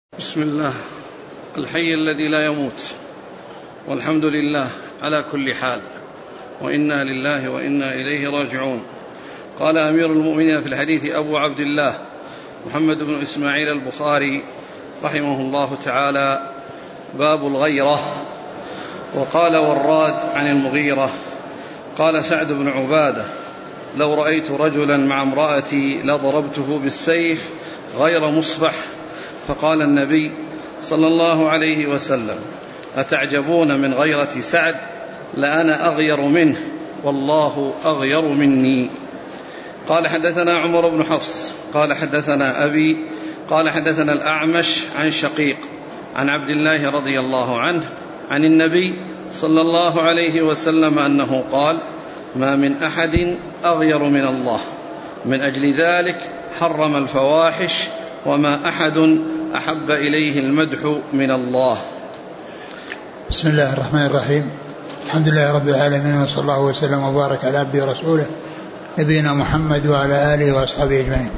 بسم الله الحي الذي لا يموت، والحمد لله على كل حال، وإنا لله وإنا إليه راجعون. قال أمير المؤمنين في الحديث أبو عبد الله محمد بن إسماعيل البخاري رحمه الله تعالى: باب الغيرة. وقال وراد عن المغيرة قال سعد بن عبادة: لو رأيت رجلا مع امرأتي لضربته بالسيف غير مصفح. فقال النبي صلى الله عليه وسلم: أتعجبون من غيرة سعد؟ لأنا أغير منه والله أغير مني. قال حدثنا عمر بن حفص قال حدثنا أبي قال حدثنا الأعمش عن شقيق عن عبد الله رضي الله عنه عن النبي صلى الله عليه وسلم أنه قال: ما من أحد أغير من الله، من أجل ذلك حرم الفواحش، وما أحد أحب إليه المدح من الله. بسم الله الرحمن الرحيم. الحمد لله رب العالمين، وصلى الله وسلم وبارك على عبده ورسوله نبينا محمد وعلى آله وأصحابه أجمعين.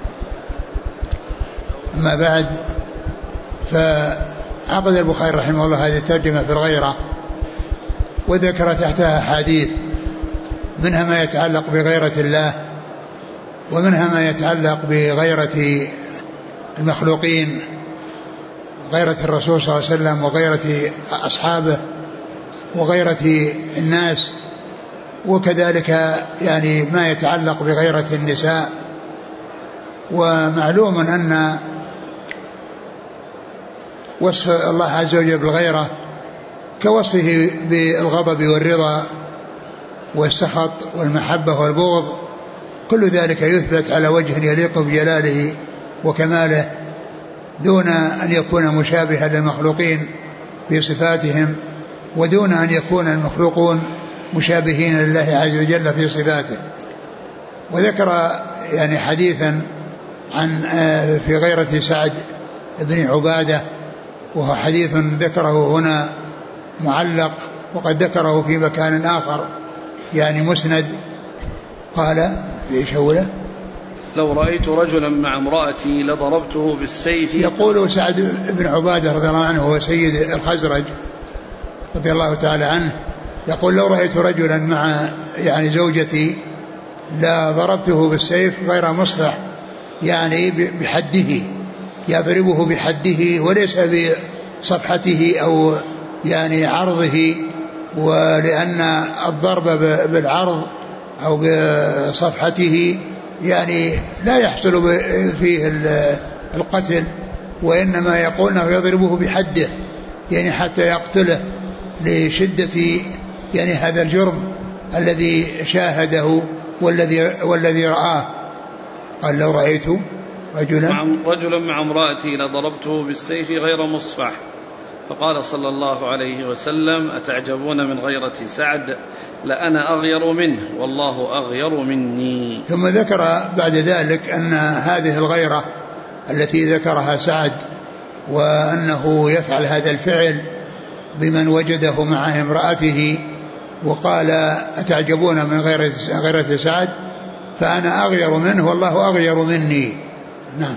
أما بعد، فعقد البخاري رحمه الله هذه الترجمة في الغيرة، وذكر تحتها حديث، منها ما يتعلق بغيرة الله، ومنها ما يتعلق بغيرة المخلوقين، غيرة الرسول صلى الله عليه وسلم، وغيرة أصحابه، وغيرة الناس، وكذلك يعني ما يتعلق بغيرة النساء. ومعلوم أن وصف الله عز وجل بالغيرة كوصفه بالغضب والرضا والسخط والمحبة والبغض، كل ذلك يثبت على وجه يليق بجلاله وكماله، دون أن يكون مشابها للمخلوقين في صفاتهم، ودون أن يكون المخلوقون مشابهين لله عز وجل في صفاته. وذكر يعني حديثا عن في غيرة سعد بن عبادة، وهو حديث ذكره هنا معلق، وقد ذكره في مكان آخر يعني مسند. قال في شوله: لو رأيت رجلا مع امرأتي لضربته بالسيف. يقول سعد بن عبادة رضي الله عنه، هو سيد الخزرج رضي الله تعالى عنه، يقول: لو رأيت رجلا مع يعني زوجتي لا ضربته بالسيف غير مصفح، يعني بحده، يضربه بحده وليس بصفحته أو يعني عرضه، ولأن الضرب بالعرض أو بصفحته يعني لا يحصل فيه القتل، وإنما يقول أنه يضربه بحده، يعني حتى يقتله لشدة يعني هذا الجرم الذي شاهده والذي رآه. قال: لو رأيت رجلا مع امرأتي لضربته بالسيف غير مصفح. فقال صلى الله عليه وسلم: أتعجبون من غيرة سعد؟ لأنا أغير منه والله أغير مني. ثم ذكر بعد ذلك أن هذه الغيرة التي ذكرها سعد، وأنه يفعل هذا الفعل بمن وجده مع امرأته، وقال: أتعجبون من غيرة سعد؟ فأنا أغير منه والله أغير مني. نعم.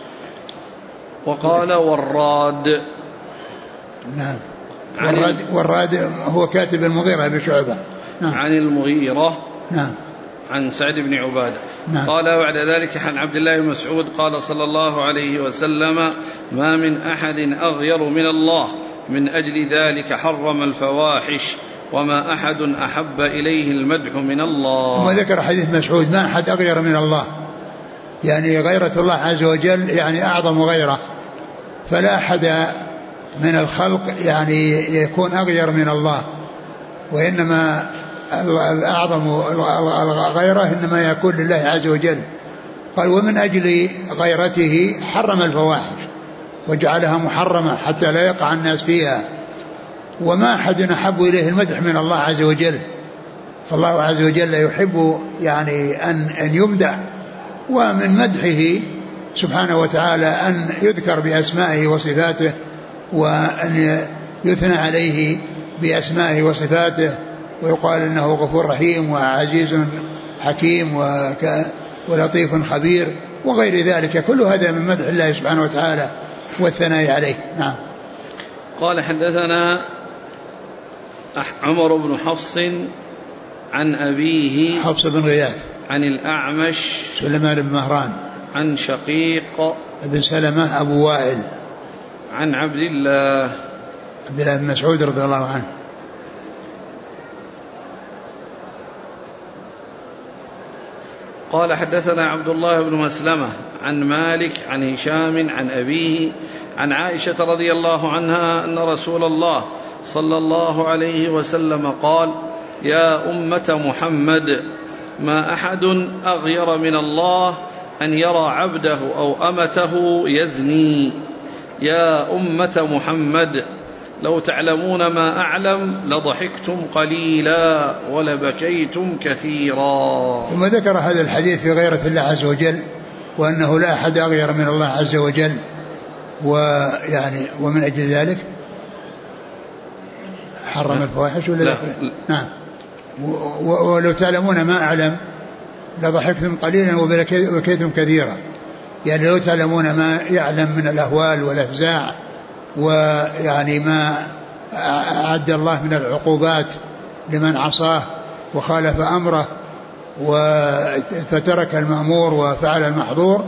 وقال وراد. نعم. وراد هو كاتب المغيرة بشعبة. نعم. عن المغيرة. نعم. عن سعد بن عبادة. نعم. قال بعد ذلك عن عبد الله بن مسعود قال صلى الله عليه وسلم: ما من أحد أغير من الله، من أجل ذلك حرم الفواحش، وما أحد أحب إليه المدح من الله. ثم ذكر حديث مسعود: ما أحد أغير من الله، يعني غيرة الله عز وجل يعني أعظم غيرة، فلا أحد من الخلق يعني يكون أغير من الله، وإنما الأعظم الغيرة إنما يكون لله عز وجل. قال: ومن أجل غيرته حرم الفواحش وجعلها محرمة حتى لا يقع الناس فيها، وما أحد أحب إليه المدح من الله عز وجل، فالله عز وجل يحب يعني أن يمدح، ومن مدحه سبحانه وتعالى أن يذكر بأسمائه وصفاته، وأن يثنى عليه بأسمائه وصفاته، ويقال إنه غفور رحيم وعزيز حكيم ولطيف خبير وغير ذلك. كل هذا من مدح الله سبحانه وتعالى والثناء عليه. نعم. قال حدثنا عمر بن حفص عن أبيه حفص بن غياث عن الأعمش سليمان بن مهران عن شقيق بن سلمة أبو وائل عن عبد الله بن مسعود رضي الله عنه. قال حدثنا عبد الله بن مسلمة عن مالك عن هشام عن أبيه عن عائشة رضي الله عنها أن رسول الله صلى الله عليه وسلم قال: يا أمة محمد، ما أحد أغير من الله أن يرى عبده أو أمته يزني. يا أمة محمد، لو تعلمون ما أعلم لضحكتم قليلا ولبكيتم كثيرا. ثم ذكر هذا الحديث في غيرة الله عز وجل، وأنه لا أحد أغير من الله عز وجل، ويعني ومن أجل ذلك حرم الفواحش ولا لا؟ نعم. ولو تعلمون ما أعلم لضحكتم قليلا وبكيتم كثيرا. يعني لو تعلمون ما يعلم من الأهوال والأفزاع، ويعني ما أعد الله من العقوبات لمن عصاه وخالف أمره فترك المأمور وفعل المحظور،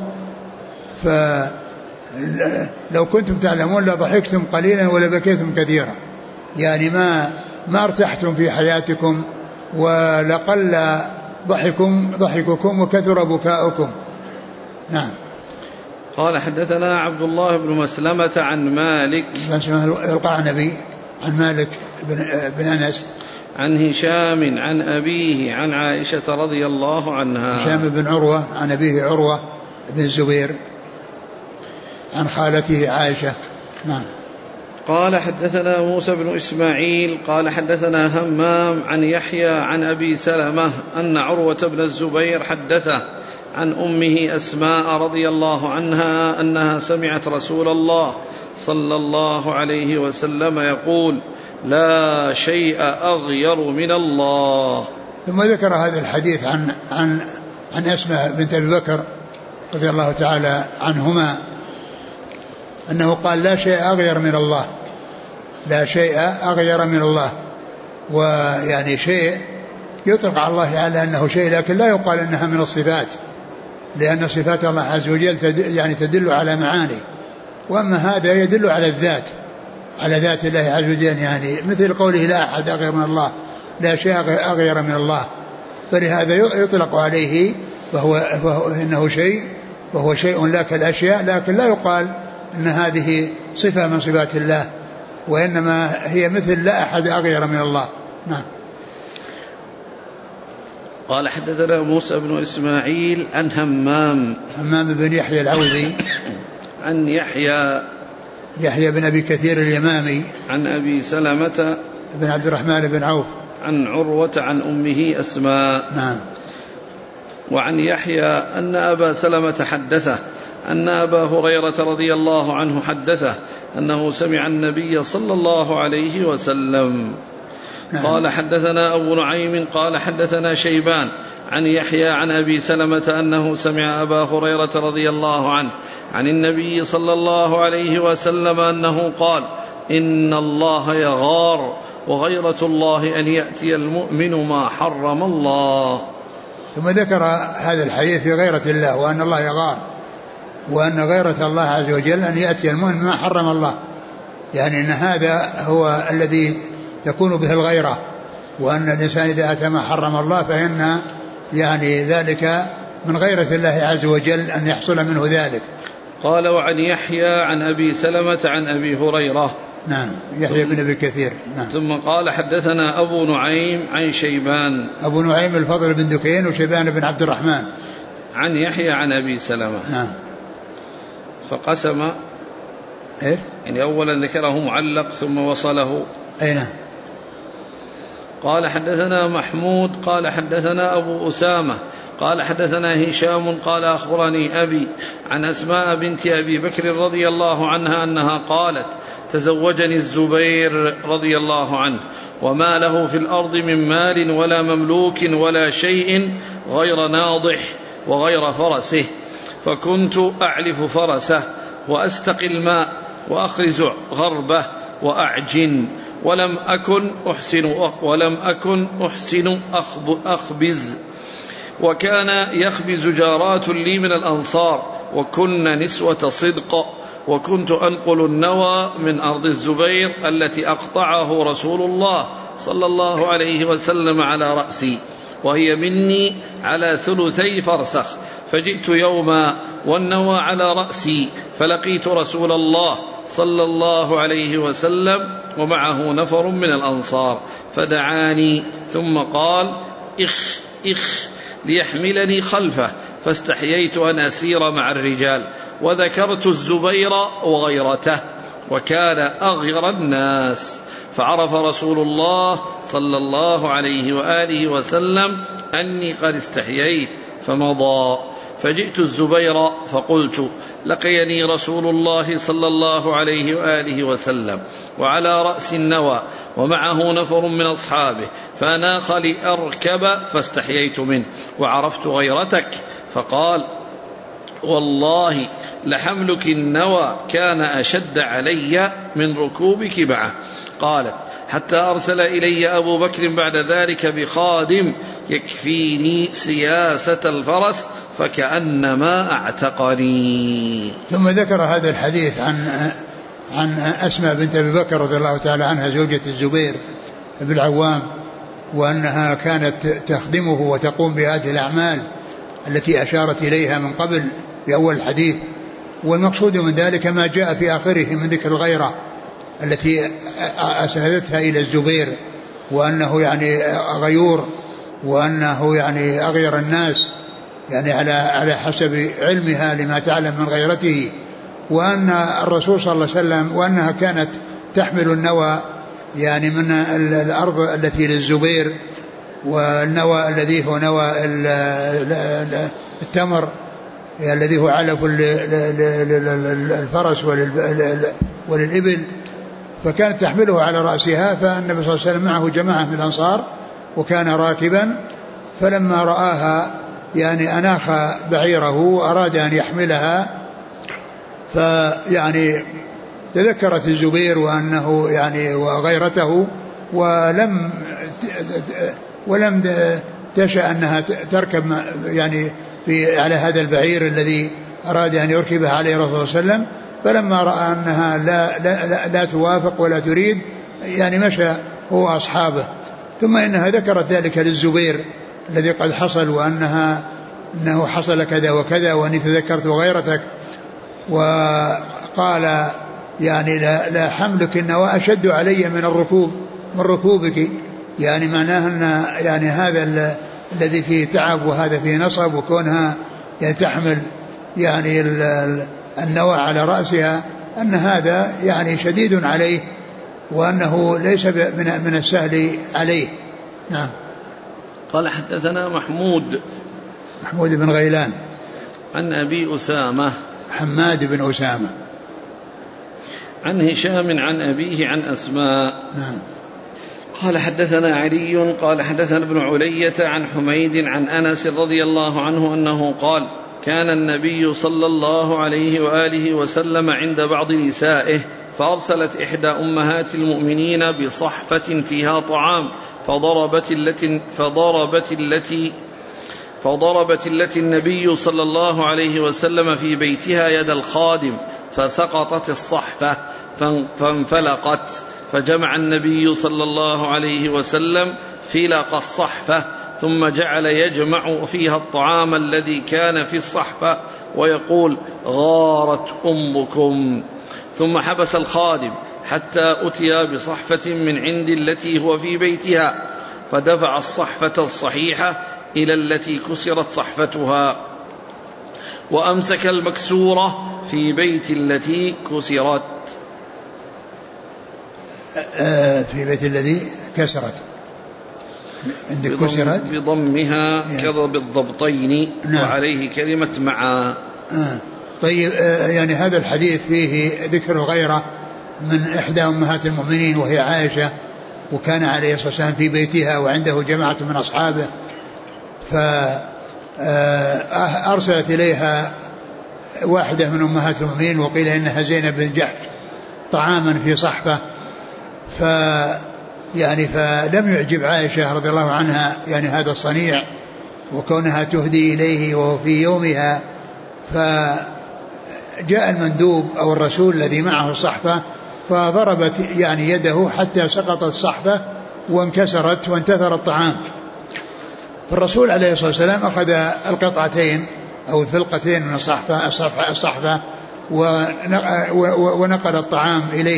فلو كنتم تعلمون لضحكتم قليلا ولبكيتم كثيرا. يعني ما ارتحتم في حياتكم، ولقل ضحككم وكثر بكاؤكم. نعم. قال حدثنا عبد الله بن مسلمة عن مالك القعنبي عن مالك بن أنس عن هشام عن أبيه عن عائشة رضي الله عنها. هشام بن عروة عن أبيه عروة بن الزبير عن خالته عائشة. نعم. قال حدثنا موسى بن إسماعيل قال حدثنا همام عن يحيى عن أبي سلمة أن عروة بن الزبير حدثه عن أمه أسماء رضي الله عنها أنها سمعت رسول الله صلى الله عليه وسلم يقول: لا شيء أغير من الله. ثم ذكر هذا الحديث عن أسماء بنت أبي بكر رضي الله تعالى عنهما أنه قال: لا شيء أغير من الله، لا شيء أغير من الله. ويعني شيء يطلق على الله على أنه شيء، لكن لا يقال أنها من الصفات، لأن صفات الله عز وجل يعني تدل على معاني، وأما هذا يدل على الذات، على ذات الله عز وجل. يعني مثل قوله: لا أحد أغير من الله، لا شيء أغير من الله، فلهذا يطلق عليه وهو إنه شيء، وهو شيء لا كالأشياء، لكن لا يقال أن هذه صفة من صفات الله، وإنما هي مثل لا أحد أغير من الله. نعم. قال حدثنا موسى بن إسماعيل عن همام بن يحيى العوذي عن يحيى بن أبي كثير اليمامي عن أبي سلمة بن عبد الرحمن بن عوف عن عروة عن أمه أسماء. نعم. وعن يحيى أن أبا سلمة حدثه أن أبا هريرة رضي الله عنه حدثه أنه سمع النبي صلى الله عليه وسلم. نعم. قال حدثنا أبو نعيم قال حدثنا شيبان عن يحيى عن أبي سلمة أنه سمع أبا هريرة رضي الله عنه عن النبي صلى الله عليه وسلم أنه قال: إن الله يغار، وغيرة الله أن يأتي المؤمن ما حرم الله. ثم ذكر هذا الحديث في غيرة الله، وأن الله يغار، وأن غيرة الله عز وجل أن يأتي المؤمن ما حرم الله. يعني أن هذا هو الذي تكون به الغيرة، وأن الإنسان إذا أتى ما حرم الله فإن يعني ذلك من غيرة الله عز وجل أن يحصل منه ذلك. قال: وعن يحيى عن أبي سلمة عن أبي هريرة. نعم. يحيى بن أبي كثير. نعم. ثم قال: حدثنا أبو نعيم عن شيبان. أبو نعيم الفضل بن دكين وشيبان بن عبد الرحمن عن يحيى عن أبي سلمة. نعم. فقسم إيه؟ يعني أولا ذكره معلق ثم وصله. أين؟ قال: حدثنا محمود قال حدثنا أبو أسامة قال حدثنا هشام قال أخبرني أبي عن أسماء بنت أبي بكر رضي الله عنها أنها قالت: تزوجني الزبير رضي الله عنه، وما له في الأرض من مال ولا مملوك ولا شيء غير ناضح وغير فرسه، فكنت أعلف فرسه، وأستقي الماء وأخرز غربه وأعجن، ولم أكن أحسن أخبز. وكان يخبز جارات لي من الأنصار وكن نسوة صدق، وكنت أنقل النوى من أرض الزبير التي أقطعه رسول الله صلى الله عليه وسلم على رأسي، وهي مني على 2 فرسخ. فجئت يوما والنوى على رأسي، فلقيت رسول الله صلى الله عليه وسلم ومعه نفر من الأنصار، فدعاني ثم قال: إخ ليحملني خلفه، فاستحييت أن أسير مع الرجال، وذكرت الزبير وغيرته، وكان أغير الناس، فعرف رسول الله صلى الله عليه وآله وسلم أني قد استحييت فمضى. فجئت الزبير فقلت: لقيني رسول الله صلى الله عليه وآله وسلم وعلى رأس النوى ومعه نفر من أصحابه، فأناخ لأركب فاستحييت منه وعرفت غيرتك. فقال: والله لحملك النوى كان أشد علي من ركوبك معه. قالت: حتى أرسل إلي أبو بكر بعد ذلك بخادم يكفيني سياسة الفرس فكأنما أعتقني. ثم ذكر هذا الحديث عن أسماء بنت أبي بكر رضي الله تعالى عنها زوجة الزبير بن العوام، وأنها كانت تخدمه وتقوم بهذه الأعمال التي أشارت إليها من قبل في أول الحديث. والمقصود من ذلك ما جاء في آخره من ذكر الغيرة التي أسندتها إلى الزبير، وأنه يعني غيور، وأنه يعني أغير الناس يعني على حسب علمها لما تعلم من غيرته، وأن الرسول صلى الله عليه وسلم وأنها كانت تحمل النوى يعني من الأرض التي للزبير، والنوى الذي هو نوى التمر الذي هو علف الفرس وللإبل، فكانت تحمله على رأسها. فالنبي صلى الله عليه وسلم معه جماعة من الأنصار وكان راكبا، فلما رآها يعني أناخ بعيره وأراد أن يحملها، فيعني تذكرت الزبير وأنه يعني وغيرته، ولم تشأ أنها تركب يعني على هذا البعير الذي أراد أن يركبها عليه الرسول صلى الله عليه وسلم. فلما رأى أنها لا توافق ولا تريد يعني مشى هو أصحابه. ثم إنها ذكرت ذلك للزبير الذي قد حصل، أنه حصل كذا وكذا وأني تذكرت غيرتك، وقال يعني لا حملك النوى أشد علي من ركوبك، يعني معناه أن يعني هذا الذي فيه تعب وهذا فيه نصب، وكونها يعني تحمل يعني النوى على رأسها أن هذا يعني شديد عليه، وأنه ليس من السهل عليه. نعم. قال: حدثنا محمود بن غيلان عن أبي أسامة حماد بن أسامة عن هشام عن أبيه عن أسماء. نعم. قال: حدثنا علي قال: حدثنا ابن علية عن حميد عن أنس رضي الله عنه أنه قال: كان النبي صلى الله عليه وآله وسلم عند بعض نسائه، فأرسلت إحدى أمهات المؤمنين بصحفة فيها طعام، فضربت التي النبي صلى الله عليه وسلم في بيتها يد الخادم، فسقطت الصحفة فانفلقت، فجمع النبي صلى الله عليه وسلم فلق الصحفة، ثم جعل يجمع فيها الطعام الذي كان في الصحفة ويقول: غارت أمكم. ثم حبس الخادم حتى أتي بصحفة من عند التي هو في بيتها، فدفع الصحفة الصحيحة إلى التي كسرت صحفتها، وأمسك المكسورة في بيت التي كسرت. في بيت الذي كسرت عندك كسرت بضمها كذا بالضبطين. نعم. وعليه كلمة معا. طيب، يعني هذا الحديث فيه ذكر غيره من إحدى أمهات المؤمنين وهي عائشة، وكان عليه الصلاة والسلام في بيتها وعنده جماعة من أصحابه، فأرسلت إليها واحدة من أمهات المؤمنين وقيل إنها زينب بن جحش طعاما في صحفة، فلم يعجب عائشة رضي الله عنها يعني هذا الصنيع وكونها تهدي إليه وهو في يومها. فجاء المندوب أو الرسول الذي معه الصحفة فضربت يعني يده حتى سقطت الصحفة وانكسرت وانتثر الطعام. فالرسول عليه الصلاة والسلام أخذ القطعتين أو الفلقتين من الصحفة ونقل الطعام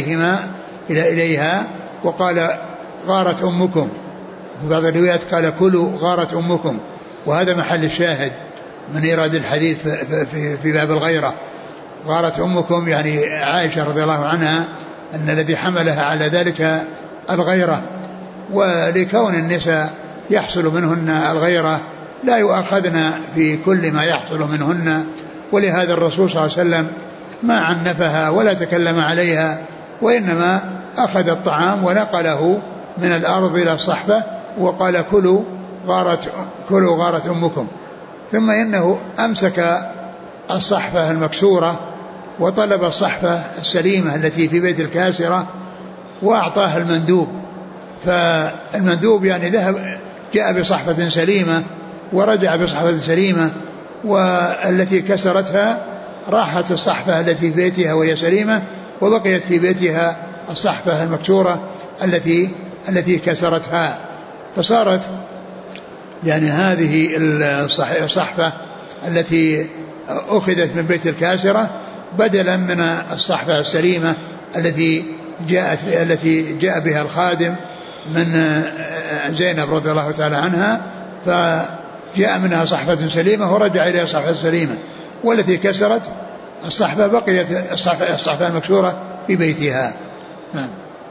إليها وقال غارت أمكم. في بعض الروايات قال كلوا غارت أمكم، وهذا محل الشاهد من إيراد الحديث في باب الغيرة. غارت أمكم يعني عائشة رضي الله عنها أن الذي حملها على ذلك الغيرة، ولكون النساء يحصل منهن الغيرة لا يؤاخذن في كل ما يحصل منهن، ولهذا الرسول صلى الله عليه وسلم ما عنفها ولا تكلم عليها، وإنما أخذ الطعام ونقله من الأرض إلى الصحفة وقال كلوا غارت أمكم. ثم إنه أمسك الصحفة المكسورة وطلب الصحفة السليمة التي في بيت الكاسرة وأعطاها المندوب. فالمندوب يعني جاء بصحفة سليمة ورجع بصحفة سليمة، والتي كسرتها راحت الصحفة التي في بيتها وهي سليمة، وبقيت في بيتها الصحفة المكسورة التي كسرتها. فصارت يعني هذه الصحفة التي أخذت من بيت الكاسرة بدلا من الصحفة السليمة التي جاء بها الخادم من زينب رضي الله تعالى عنها، فجاء منها صحفة سليمة ورجع إليها صحفة سليمة، والتي كسرت الصحفة بقيت الصحفة المكسورة في بيتها. نعم.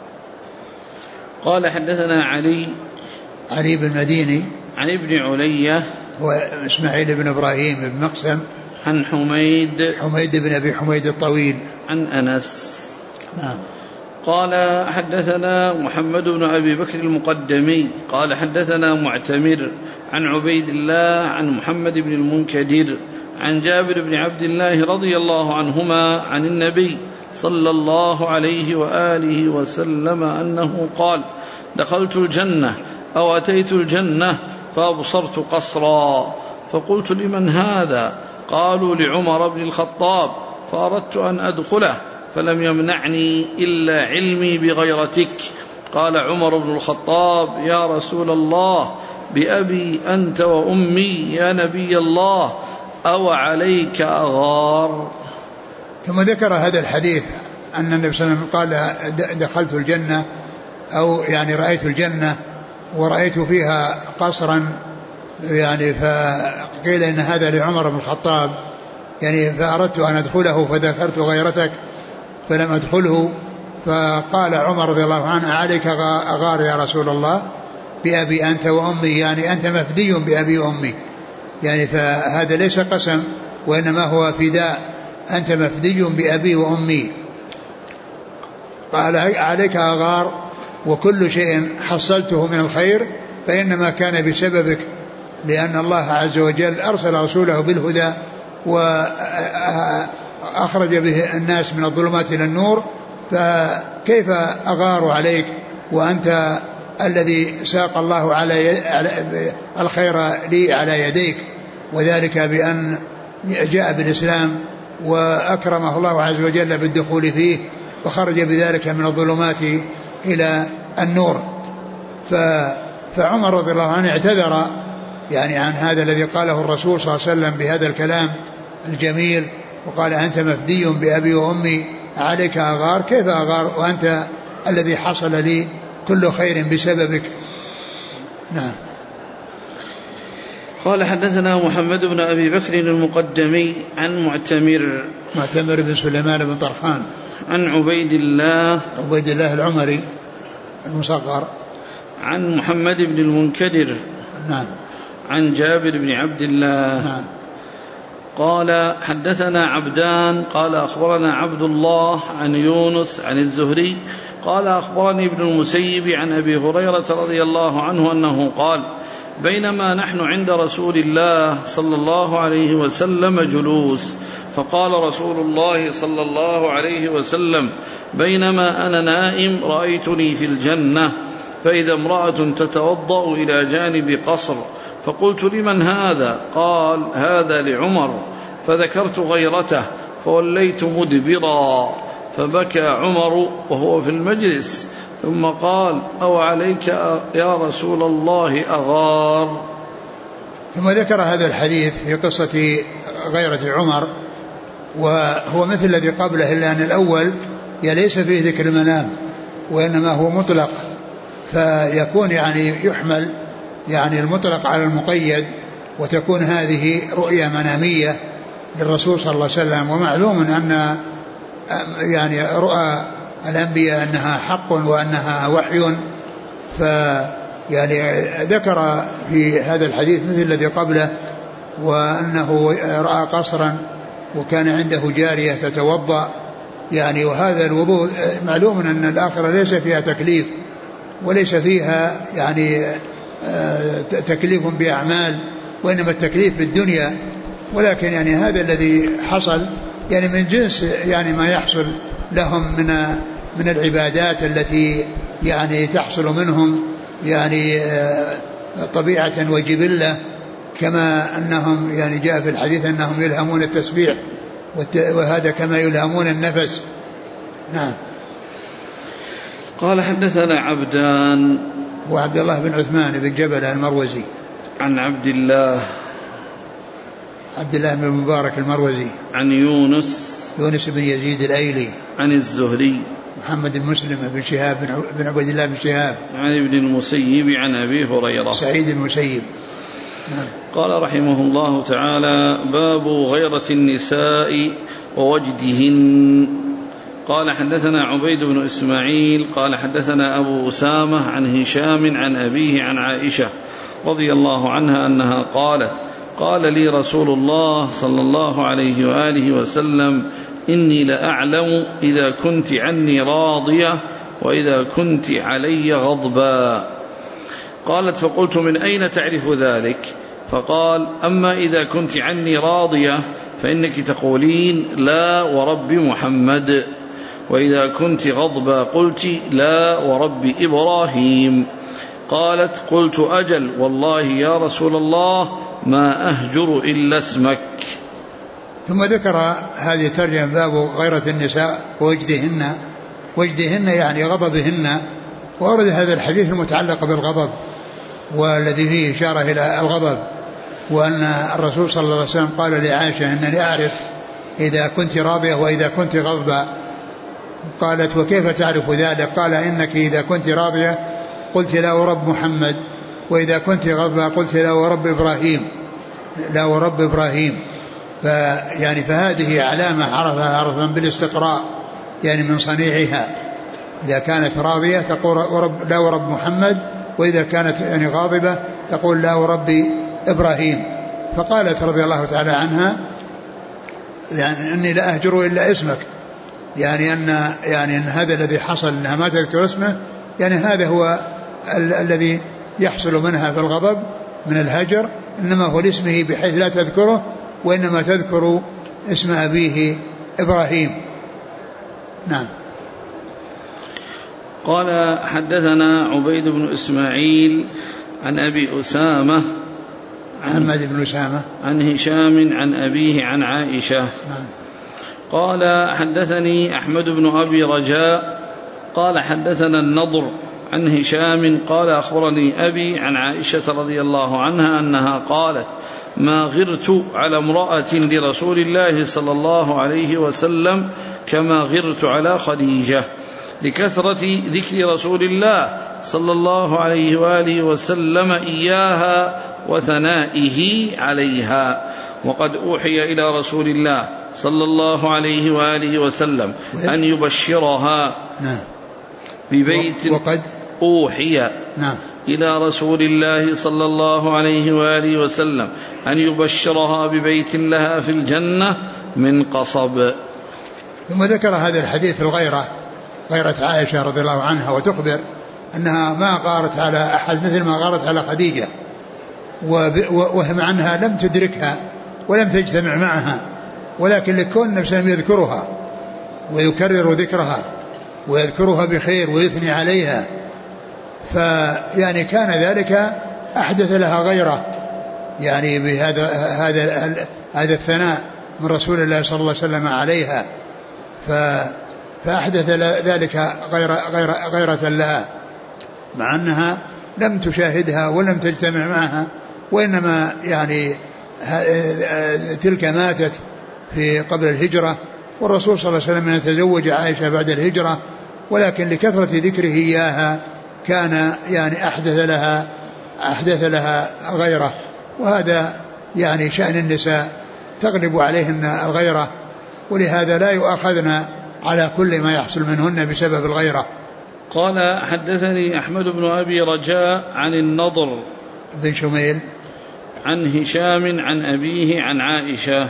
قال حدثنا علي بن مديني عن ابن علية وإسماعيل بن إبراهيم بن مقسم عن حميد بن أبي حميد الطويل عن أنس. نعم. قال حدثنا محمد بن أبي بكر المقدمي قال حدثنا معتمر عن عبيد الله عن محمد بن المنكدر عن جابر بن عبد الله رضي الله عنهما عن النبي صلى الله عليه وآله وسلم أنه قال دخلت الجنة أو أتيت الجنة فأبصرت قصرا فقلت لمن هذا؟ قالوا لعمر بن الخطاب، فأردت أن أدخله فلم يمنعني إلا علمي بغيرتك. قال عمر بن الخطاب يا رسول الله بأبي أنت وأمي يا نبي الله أو عليك أغار. ثم ذكر هذا الحديث أن النبي صلى الله عليه وسلم قال دخلت الجنة أو يعني رأيت الجنة ورأيت فيها قصرا، يعني فقيل إن هذا لعمر بن الخطاب، يعني فأردت أن أدخله فذكرت غيرتك فلم أدخله، فقال عمر رضي الله عنه عليك أغار يا رسول الله بأبي أنت وأمي، يعني أنت مفدي بأبي وأمي، يعني فهذا ليس قسم وإنما هو فداء، أنت مفدي بأبي وأمي. قال عليك أغار، وكل شيء حصلته من الخير فإنما كان بسببك، لأن الله عز وجل أرسل رسوله بالهدى وأخرج به الناس من الظلمات إلى النور، فكيف أغار عليك وأنت الذي ساق الله على الخير لي على يديك، وذلك بأن جاء بالإسلام وأكرمه الله عز وجل بالدخول فيه وخرج بذلك من الظلمات إلى النور. فعمر رضي الله عنه اعتذر يعني عن هذا الذي قاله الرسول صلى الله عليه وسلم بهذا الكلام الجميل، وقال أنت مفدي بأبي وأمي عليك أغار، كيف أغار وأنت الذي حصل لي كل خير بسببك. نعم. قال حدثنا محمد بن أبي بكر المقدمي عن معتمر بن سليمان بن طرخان عن عبيد الله العمري المصغر عن محمد بن المنكدر نعم عن جابر بن عبد الله نعم. قال حدثنا عبدان قال أخبرنا عبد الله عن يونس عن الزهري قال أخبرني ابن المسيب عن أبي هريرة رضي الله عنه أنه قال بينما نحن عند رسول الله صلى الله عليه وسلم جلوس، فقال رسول الله صلى الله عليه وسلم: بينما أنا نائم رأيتني في الجنة، فإذا امرأة تتوضأ إلى جانب قصر، فقلت: لمن هذا؟ قال: هذا لعمر. فذكرت غيرته فوليت مدبرا، فبكى عمر وهو في المجلس، ثم قال: أو عليك يا رسول الله أغار. ثم ذكر هذا الحديث في قصة غيرة عمر، وهو مثل الذي قبله، إلا أن الأول ليس فيه ذكر المنام وإنما هو مطلق، فيكون يعني يحمل يعني المطلق على المقيد، وتكون هذه رؤيا منامية للرسول صلى الله عليه وسلم. ومعلوم أن يعني رؤى الأنبياء أنها حق وأنها وحي، فيعني ذكر في هذا الحديث مثل الذي قبله، وأنه رأى قصرا وكان عنده جارية تتوضأ يعني. وهذا الوضوء معلوم أن الآخرة ليس فيها تكليف وليس فيها يعني تكليف بأعمال، وإنما التكليف بالدنيا. ولكن يعني هذا الذي حصل يعني من جنس يعني ما يحصل لهم من العبادات التي يعني تحصل منهم يعني طبيعة وجبلة، كما أنهم يعني جاء في الحديث أنهم يلهمون التسبيح، وهذا كما يلهمون النفس. نعم. قال: حدثنا عبدان، وعبد الله بن عثمان بن جبل المروزي، عن عبد الله بن المبارك المروزي، عن يونس بن يزيد الأيلي، عن الزهري محمد بن مسلم بن شهاب بن عبد الله بن شهاب، عن ابن المسيب عن أبي هريرة سعيد المسيب. قال رحمه الله تعالى: باب غيرة النساء ووجدهن. قال: حدثنا عبيد بن إسماعيل قال: حدثنا أبو أسامة عن هشام عن أبيه عن عائشة رضي الله عنها أنها قالت: قال لي رسول الله صلى الله عليه وآله وسلم: إني لأعلم إذا كنت عني راضية وإذا كنت علي غضبا. قالت: فقلت: من أين تعرف ذلك؟ فقال: أما إذا كنت عني راضية فإنك تقولين: لا ورب محمد، وإذا كنت غضبا قلت: لا ورب إبراهيم. قالت: قلت: أجل والله يا رسول الله ما أهجر إلا اسمك. ثم ذكر هذه الترجمة: باب غيرة النساء وجدهن يعني غضبهن. وأورد هذا الحديث المتعلق بالغضب والذي فيه إشارة إلى الغضب، وأن الرسول صلى الله عليه وسلم قال لعائشة: إنني أعرف إذا كنت راضية وإذا كنت غضبا. قالت: وكيف تعرف ذلك؟ قال: إنك إذا كنت راضية قلت: لا ورب محمد، وإذا كنت غضبا قلت: لا ورب إبراهيم. يعني فهذه علامة عرفا بالاستقراء يعني من صنيعها، إذا كانت راضية تقول لا ورب محمد، وإذا كانت يعني غاضبة تقول: لا ورب إبراهيم. فقالت رضي الله تعالى عنها: يعني إني لا أهجر إلا اسمك، يعني أن هذا الذي حصل أنها ما تذكر اسمه، يعني هذا هو الذي يحصل منها في الغضب من الهجر، إنما هو لاسمه بحيث لا تذكره، وإنما تذكر اسم أبيه إبراهيم. نعم. قال: حدثنا عبيد بن إسماعيل عن أبي أسامة محمد بن أسامة عن هشام عن أبيه عن عائشة. نعم. قال: حدثني أحمد بن أبي رجاء قال: حدثنا النضر عن هشام قال: أخبرني أبي عن عائشة رضي الله عنها أنها قالت: ما غرت على امرأة لرسول الله صلى الله عليه وسلم كما غرت على خديجة، لكثرة ذكر رسول الله صلى الله عليه وآله وسلم إياها وثنائه عليها. وقد أوحي إلى رسول الله صلى الله عليه وآله وسلم أن يبشرها ببيت، وقد أوحي إلى رسول الله صلى الله عليه وآله وسلم أن يبشرها ببيت لها في الجنة من قصب. ثم ذكر هذا الحديث في الغيرة، غيرة عائشة رضي الله عنها، وتخبر أنها ما غارت على أحد مثل ما غارت على خديجة، وهم عنها لم تدركها ولم تجتمع معها، ولكن لكون النبي صلى الله عليه وسلم يذكرها ويكرر ذكرها ويذكرها بخير ويثني عليها، فيعني كان ذلك أحدث لها غيره، يعني بهذا هذا الثناء من رسول الله صلى الله عليه وسلم عليها، فأحدث ذلك غيرة لها، مع أنها لم تشاهدها ولم تجتمع معها، وإنما يعني تلك ماتت في قبل الهجرة، والرسول صلى الله عليه وسلم يتزوج عائشة بعد الهجرة، ولكن لكثرة ذكره إياها كان يعني أحدث لها غيرة. وهذا يعني شأن النساء، تغلب عليهن الغيرة، ولهذا لا يؤاخذن على كل ما يحصل منهن بسبب الغيرة. قال حدثني أحمد بن أبي رجاء عن النضر بن شميل عن هشام عن أبيه عن عائشة.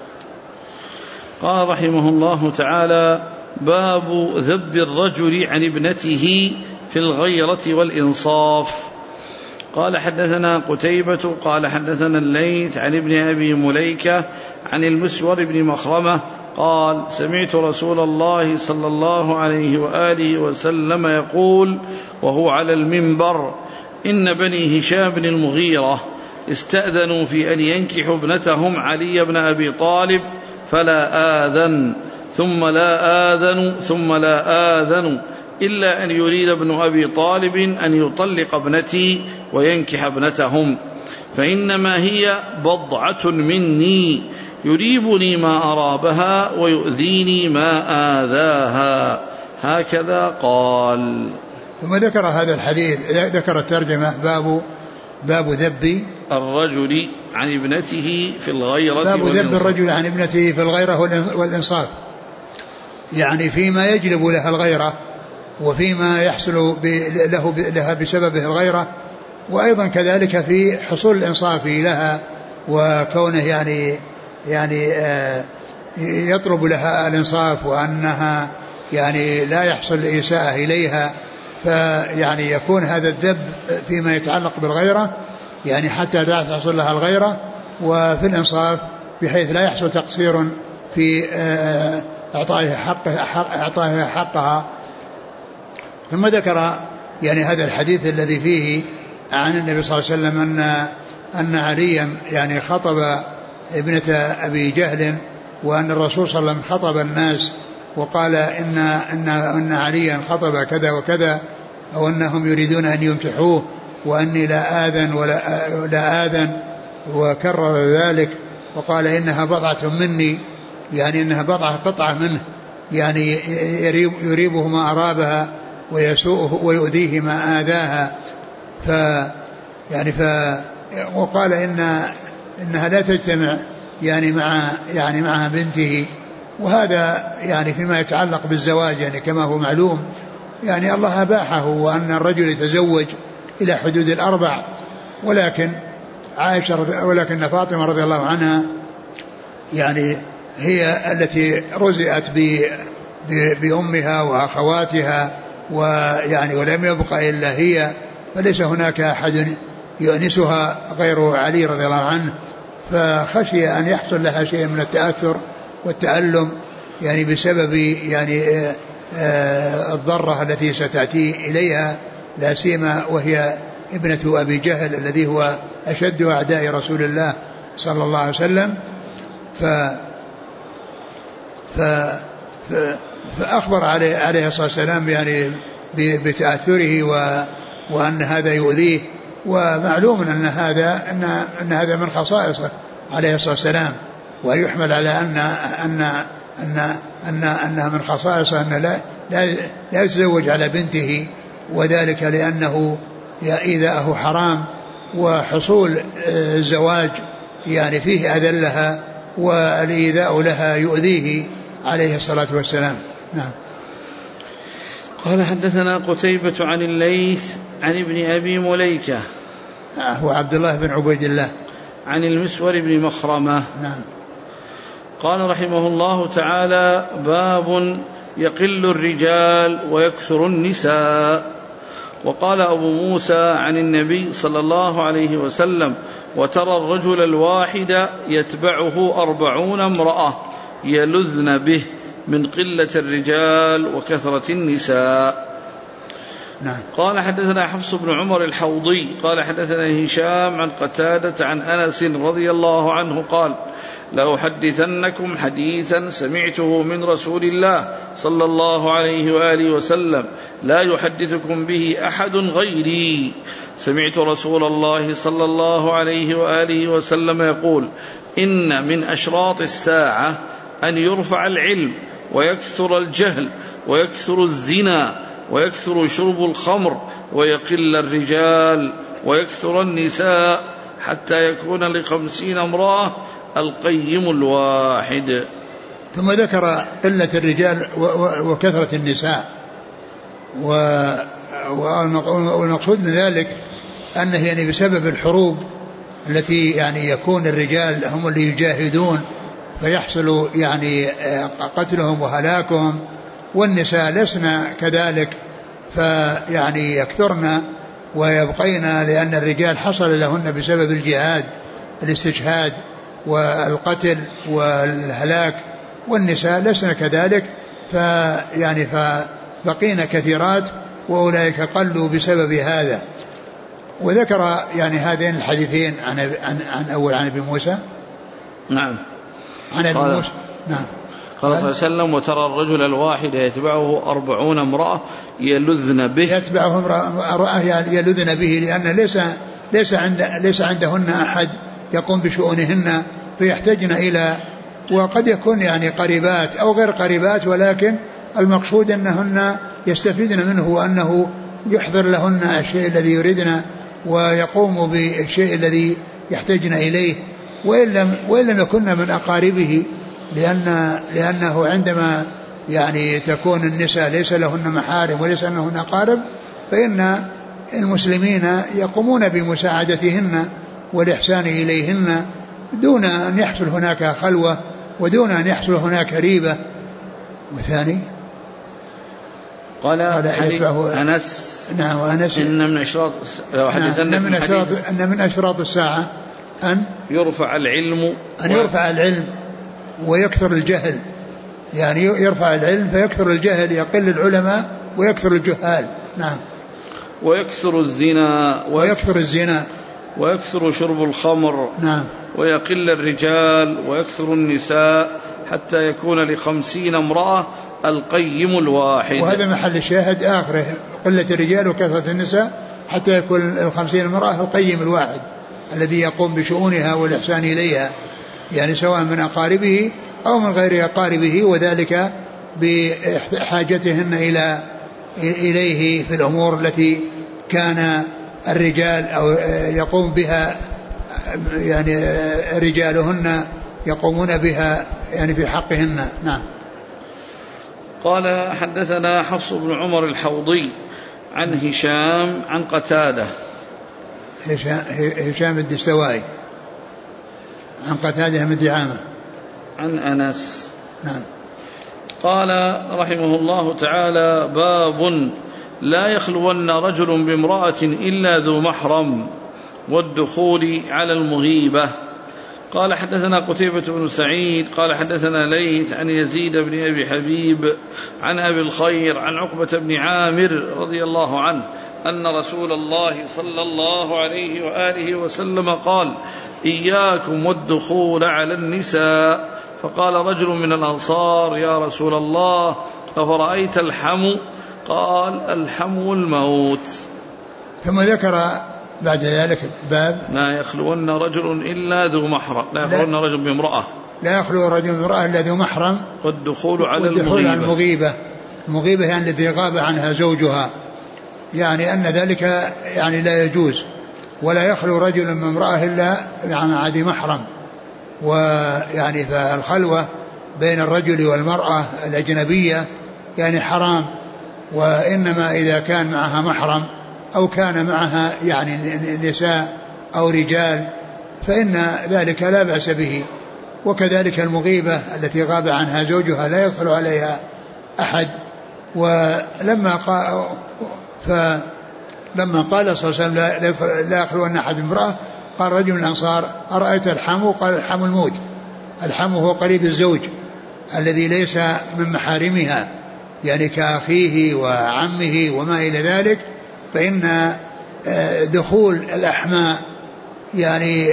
قال رحمه الله تعالى: باب ذب الرجل عن ابنته في الغيرة والإنصاف. قال حدثنا قتيبة قال حدثنا الليث عن ابن أبي مليكة عن المسور بن مخرمة قال: سمعت رسول الله صلى الله عليه وآله وسلم يقول وهو على المنبر: إن بني هشام بن المغيرة استأذنوا في أن ينكحوا ابنتهم علي بن أبي طالب فلا آذن ثم لا آذن ثم لا آذن إلا أن يريد ابن أبي طالب أن يطلق ابنتي وينكح ابنتهم، فإنما هي بضعة مني يريبني ما أرابها ويؤذيني ما آذاها. هكذا قال. ثم ذكر هذا الحديث، ذكر الترجمة: باب ذب الرجل عن ابنته في الغيرة، باب ذب الرجل عن ابنته في الغيرة والإنصاف، يعني فيما يجلب لها الغيرة وفيما يحصل لها بسببه الغيرة، وأيضا كذلك في حصول الإنصاف لها وكونه يعني يطلب لها الإنصاف، وأنها يعني لا يحصل الإساءة إليها، فيعني يكون هذا الذب فيما يتعلق بالغيرة يعني حتى لا تحصل لها الغيرة، وفي الإنصاف بحيث لا يحصل تقصير في إعطائها حقها. ثم ذكر يعني هذا الحديث الذي فيه عن النبي صلى الله عليه وسلم أن عليا يعني خطب ابنة أبي جهل، وأن الرسول صلى الله عليه وسلم خطب الناس وقال إن عليا خطب كذا وكذا، أو أنهم يريدون أن ينكحوه وأني لا آذن، وكرر ذلك وقال إنها بضعة مني، يعني إنها قطعة منه، يعني يريبه ما أرابها ويسوءه ويؤذيه ما آذاها. وقال إنها لا تجتمع يعني مع بنته، وهذا يعني فيما يتعلق بالزواج يعني كما هو معلوم يعني الله أباحه، وأن الرجل يتزوج إلى حدود 4، ولكن فاطمة رضي الله عنها يعني هي التي رزئت بأمها وأخواتها، ويعني ولم يبقى إلا هي، فليس هناك أحد يؤنسها غير علي رضي الله عنه، فخشي أن يحصل لها شيء من التأثر والتألم يعني بسبب يعني الضرة التي ستأتي إليها، لا سيما وهي ابنة أبي جهل الذي هو أشد أعداء رسول الله صلى الله عليه وسلم. فأخبر عليه الصلاة والسلام يعني بتأثره وأن هذا يؤذيه، ومعلوم أن هذا من خصائصه عليه الصلاة والسلام، ويحمل على أنها من خصائصه أن لا يتزوج على بنته، وذلك لأنه إيذاءه حرام، وحصول الزواج يعني فيه أذى لها، والإيذاء لها يؤذيه عليه الصلاة والسلام. نعم. قال حدثنا قتيبة عن الليث عن ابن أبي مليكة هو عبد الله بن عبيد الله عن المسور بن مخرمة. نعم. قال رحمه الله تعالى: باب يقل الرجال ويكثر النساء. وقال أبو موسى عن النبي صلى الله عليه وسلم: وترى الرجل الواحد يتبعه 40 امرأة يلذن به من قلة الرجال وكثرة النساء. نعم. قال حدثنا حفص بن عمر الحوضي قال حدثنا هشام عن قتادة عن أنس رضي الله عنه قال: لأحدثنكم حديثا سمعته من رسول الله صلى الله عليه وآله وسلم لا يحدثكم به أحد غيري. سمعت رسول الله صلى الله عليه وآله وسلم يقول: إن من أشراط الساعة أن يرفع العلم ويكثر الجهل ويكثر الزنا ويكثر شرب الخمر ويقل الرجال ويكثر النساء حتى يكون ل50 امرأة القيم الواحد. ثم ذكر قلة الرجال وكثرة النساء، والمقصود من ذلك أنه يعني بسبب الحروب التي يعني يكون الرجال هم اللي يجاهدون فيحصل يعني قتلهم وهلاكهم، والنساء لسنا كذلك فيعني يكثرن ويبقين، لأن الرجال حصل لهن بسبب الجهاد الاستشهاد والقتل والهلاك، والنساء لسنا كذلك فيعني فبقين كثيرات وأولئك قلوا بسبب هذا. وذكر يعني هذين الحديثين عن أول عن أبي موسى. نعم. عن أبي موسى. نعم. قال صلى الله عليه وسلم: وترى الرجل الواحد يتبعه 40 امرأة يلذن به. يتبعه امرأة يلذن به، لأن ليس عندهن أحد يقوم بشؤونهن فيحتاجن إلى، وقد يكون يعني قريبات أو غير قريبات، ولكن المقصود أنهن يستفيدن منه وأنه يحضر لهن الشيء الذي يريدن ويقوم بالشيء الذي يحتاجن إليه، وإن لم يكن من أقاربه، لأنه عندما يعني تكون النساء ليس لهن محارم وليس لهن أقارب، فإن المسلمين يقومون بمساعدتهن والإحسان إليهن دون أن يحصل هناك خلوة ودون أن يحصل هناك ريبة. وثاني قال أنس: نعم. وأنس: إن من أشراط الساعة أن يرفع العلم ويكثر الجهل، يعني يرفع العلم فيكثر الجهل، يقل العلماء ويكثر الجهال. نعم. ويكثر الزنا ويكثر شرب الخمر. نعم. ويقل الرجال ويكثر النساء حتى يكون ل50 امرأة القيم الواحد. وهذا محل الشاهد آخره: قلة الرجال وكثرة النساء حتى يكون 50 امرأة القيم الواحد الذي يقوم بشؤونها والإحسان إليها، يعني سواء من أقاربه أو من غير أقاربه، وذلك بحاجتهن إليه في الأمور التي كان الرجال أو يقوم بها يعني رجالهن يقومون بها يعني في حقهن. نعم. قال حدثنا حفص بن عمر الحوضي عن هشام عن قتادة. هشام الدستوائي عن قتادة بن دعامة عن أنس. نعم. قال رحمه الله تعالى: باب لا يخلون رجل بامرأة إلا ذو محرم والدخول على المغيبة. قال حدثنا قتيبة بن سعيد قال حدثنا ليث عن يزيد بن أبي حبيب عن أبي الخير عن عقبة بن عامر رضي الله عنه أن رسول الله صلى الله عليه وآله وسلم قال: إياكم والدخول على النساء. فقال رجل من الأنصار: يا رسول الله أفرأيت الحمو؟ قال: الحمو الموت. ثم ذكر بعد ذلك باب لا يخلون رجل إلا ذو محرم، لا يخلون رجل بامرأة، لا يخلو رجل بامرأة إلا ذو محرم، والدخول على المغيبة. المغيبة يعني الذي غاب عنها زوجها، يعني أن ذلك يعني لا يجوز، ولا يخلو رجل من امرأة إلا مع ذي محرم. ويعني فالخلوة بين الرجل والمرأة الأجنبية يعني حرام، وإنما إذا كان معها محرم أو كان معها يعني نساء أو رجال فإن ذلك لا بأس به. وكذلك المغيبة التي غاب عنها زوجها لا يدخل عليها أحد. ولما لما قال صلى الله عليه وسلم لا يخلون أحد امرأة، قال رجل من الأنصار أرأيت الحمو؟ قال الحمو الموت. الحمو هو قريب الزوج الذي ليس من محارمها، يعني كأخيه وعمه وما إلى ذلك، فإن دخول الأحماء يعني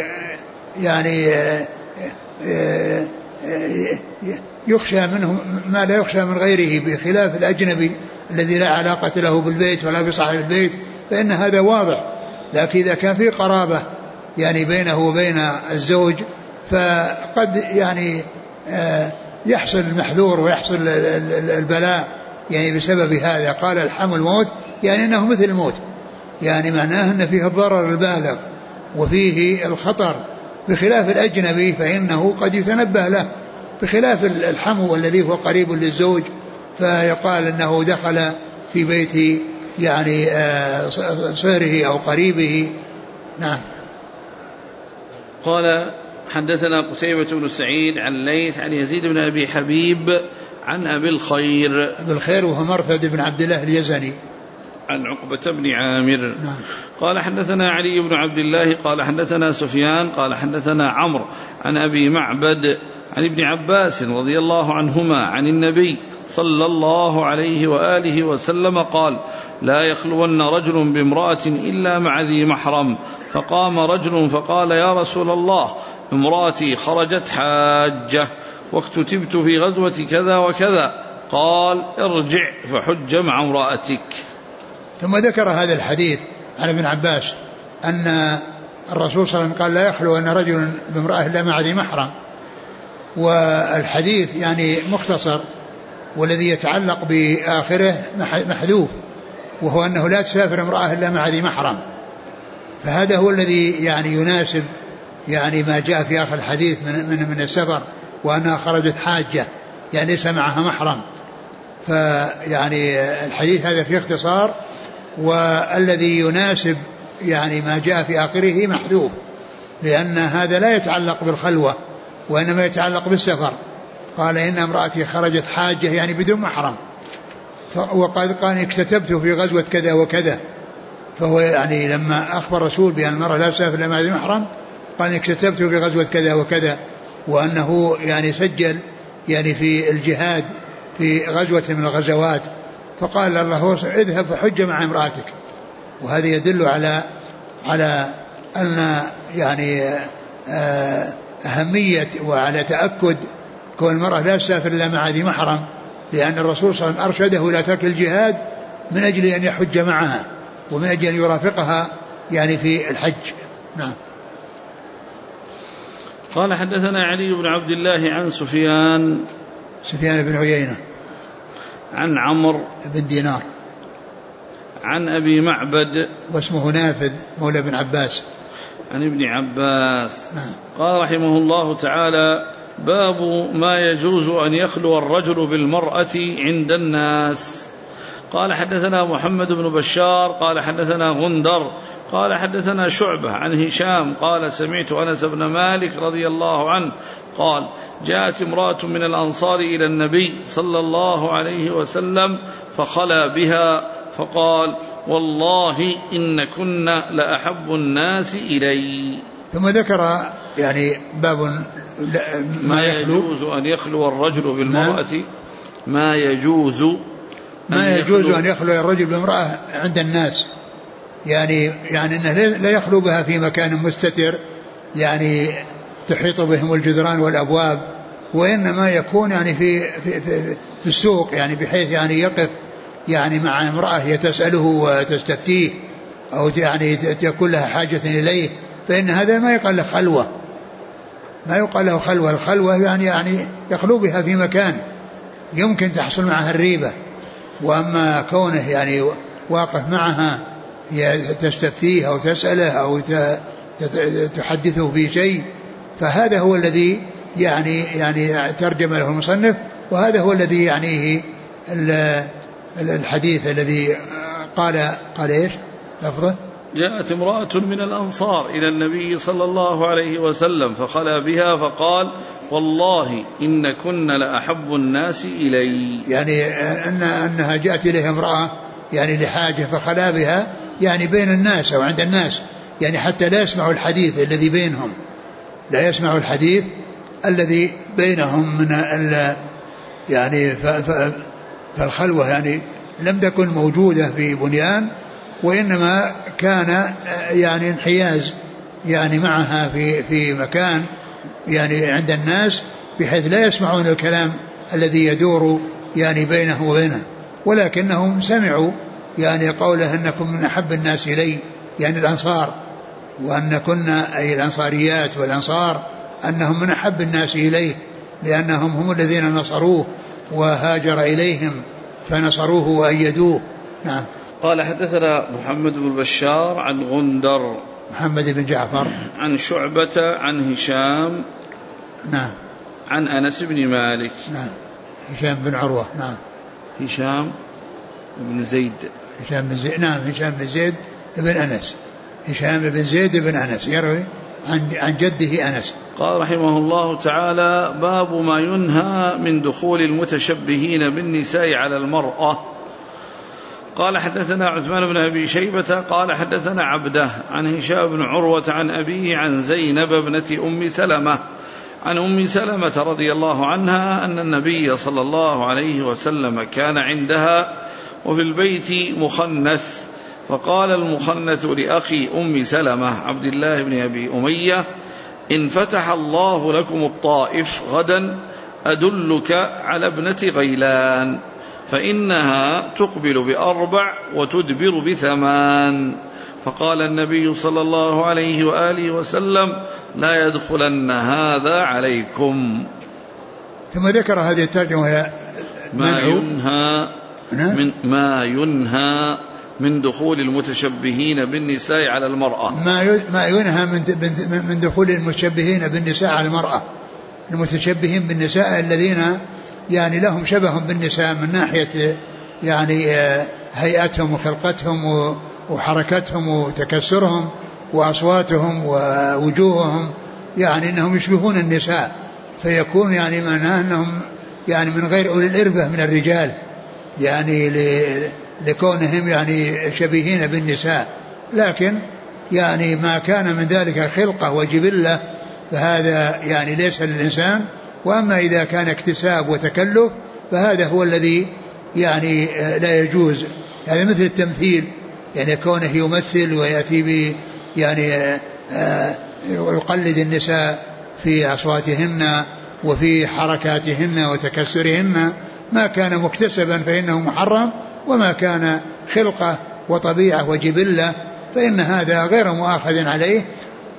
يخشى منه ما لا يخشى من غيره، بخلاف الأجنبي الذي لا علاقة له بالبيت ولا بصاحب البيت، فإن هذا واضح. لكن إذا كان في قرابة يعني بينه وبين الزوج، فقد يعني يحصل المحذور ويحصل البلاء يعني بسبب هذا. قال الحمو الموت، يعني أنه مثل الموت، يعني معناه أن فيه الضرر البالغ وفيه الخطر، بخلاف الأجنبي فإنه قد يتنبه له، بخلاف الحمو الذي هو قريب للزوج فيقال أنه دخل في بيت يعني صهره أو قريبه. نعم. قال حدثنا قتيبة بن سعيد عن ليث عن يزيد بن أبي حبيب عن أبي الخير. أبي الخير وهو مرثد بن عبد الله اليزني عن عقبة بن عامر. نعم. قال حدثنا علي بن عبد الله قال حدثنا سفيان قال حدثنا عمرو عن أبي معبد عن ابن عباس رضي الله عنهما عن النبي صلى الله عليه وآله وسلم قال لا يخلون رجل بامرأة إلا مع ذي محرم. فقام رجل فقال يا رسول الله امرأتي خرجت حاجة واكتتبت في غزوة كذا وكذا. قال ارجع فحج مع امرأتك. ثم ذكر هذا الحديث عن ابن عباس أن الرسول صلى الله عليه وسلم قال لا يخلو أن رجل بامرأة إلا مع ذي محرم. والحديث يعني مختصر، والذي يتعلق بآخره محذوف، وهو أنه لا تسافر امرأة إلا مع ذي محرم. فهذا هو الذي يعني يناسب يعني ما جاء في آخر الحديث من السفر، وأنها خرجت حاجة يعني ليس معها محرم. فيعني الحديث هذا فيه اختصار، والذي يناسب يعني ما جاء في آخره محذوف، لأن هذا لا يتعلق بالخلوة وإنما يتعلق بالسفر. قال إن امرأتي خرجت حاجة يعني بدون محرم، وقد قال اكتتبت في غزوة كذا وكذا. فهو يعني لما أخبر الرسول بأن المرأة لا تسافر إلا مع ذي محرم قال اكتتبت في غزوة كذا وكذا، وأنه يعني سجل يعني في الجهاد في غزوة من الغزوات. فقال الله اذهب فحج مع امرأتك. وهذا يدل على أن يعني أهمية وعلى تأكد كون المرأة لا تسافر إلا مع ذي محرم، لأن الرسول صلى الله عليه وسلم أرشده إلى ترك الجهاد من أجل أن يحج معها ومن أجل أن يرافقها يعني في الحج. نعم. قال حدثنا علي بن عبد الله عن سفيان بن عيينة عن عمرو بن دينار عن أبي معبد واسمه نافذ مولى بن عباس عن ابن عباس. نعم. قال رحمه الله تعالى باب ما يجوز أن يخلو الرجل بالمرأة عند الناس. قال حدثنا محمد بن بشار قال حدثنا غندر قال حدثنا شعبة عن هشام قال سمعت أنس بن مالك رضي الله عنه قال جاءت امرأة من الأنصار إلى النبي صلى الله عليه وسلم فخلى بها فقال والله إن كنا لأحب الناس إلي. ثم ذكر يعني باب ما يجوز أن يخلو الرجل بالمرأة ما يجوز أن يخلو الرجل بامرأة عند الناس، يعني أنه لا يخلو بها في مكان مستتر يعني تحيط بهم الجدران والأبواب، وإنما يكون يعني في السوق، يعني بحيث يعني يقف يعني مع امرأة يتسأله وتستفتيه أو يعني تكون لها حاجة إليه، فإن هذا ما يقال له خلوة، ما يقال له خلوة. الخلوة يعني يخلو بها في مكان يمكن تحصل معها الريبة، وأما كونه يعني واقف معها تستفتيه أو تسأله أو تحدثه في شيء، فهذا هو الذي يعني ترجم له المصنف، وهذا هو الذي يعنيه الحديث الذي قال إيش لفظه؟ جاءت امرأة من الأنصار إلى النبي صلى الله عليه وسلم فخلى بها فقال والله إن كن لأحب الناس إلي، يعني أنها جاءت إليها امرأة يعني لحاجة فخلى بها، يعني بين الناس أو عند الناس، يعني حتى لا يسمعوا الحديث الذي بينهم، لا يسمعوا الحديث الذي بينهم من يعني فالخلوة يعني لم تكن موجودة في بنيان، وإنما كان يعني انحياز يعني معها في مكان يعني عند الناس، بحيث لا يسمعون الكلام الذي يدور يعني بينه وبينه، ولكنهم سمعوا يعني قوله أنكم من أحب الناس إلي، يعني الأنصار، وأن كنا أي الأنصاريات والأنصار أنهم من أحب الناس إليه، لأنهم هم الذين نصروه وهاجر إليهم فنصروه وأيدوه. نعم. قال حدثنا محمد بن بشار عن غندر محمد بن جعفر عن شعبة عن هشام نعم عن أنس بن مالك نعم هشام بن عروة نعم هشام بن زيد نعم هشام بن زيد بن أنس، هشام بن زيد بن أنس يروي عن جده أنس. قال رحمه الله تعالى: باب ما ينهى من دخول المتشبهين بالنساء على المرأة. قال حدثنا عثمان بن أبي شيبة قال حدثنا عبده عن هشام بن عروة عن أبيه عن زينب ابنة أم سلمة عن أم سلمة رضي الله عنها أن النبي صلى الله عليه وسلم كان عندها وفي البيت مخنث، فقال المخنث لأخي أم سلمة عبد الله بن أبي أمية: إن فتح الله لكم الطائف غدا أدلك على ابنة غيلان، فإنها تقبل ب4 وتدبر ب8. فقال النبي صلى الله عليه وآله وسلم: لا يدخلن هذا عليكم. ثم ذكر هذه الترجمة ما ينهى من دخول المتشبهين بالنساء على المرأة. ما ينهى من دخول المتشبهين بالنساء على المرأة، المتشبهين بالنساء الذين يعني لهم شبه بالنساء من ناحية يعني هيئتهم وخلقتهم وحركتهم وتكسرهم وأصواتهم ووجوههم، يعني أنهم يشبهون النساء، فيكون يعني معناه أنهم يعني من غير أولي الإربة من الرجال، يعني لكونهم يعني شبيهين بالنساء، لكن يعني ما كان من ذلك خلقة وجبلة فهذا يعني ليس للإنسان، وأما إذا كان اكتساب وتكلف فهذا هو الذي يعني لا يجوز. هذا مثل التمثيل، يعني كونه يمثل ويأتي ب يعني يقلد النساء في أصواتهن وفي حركاتهن وتكسرهن، ما كان مكتسبا فإنه محرم، وما كان خلقة وطبيعة وجبلة فإن هذا غير مؤاخذ عليه.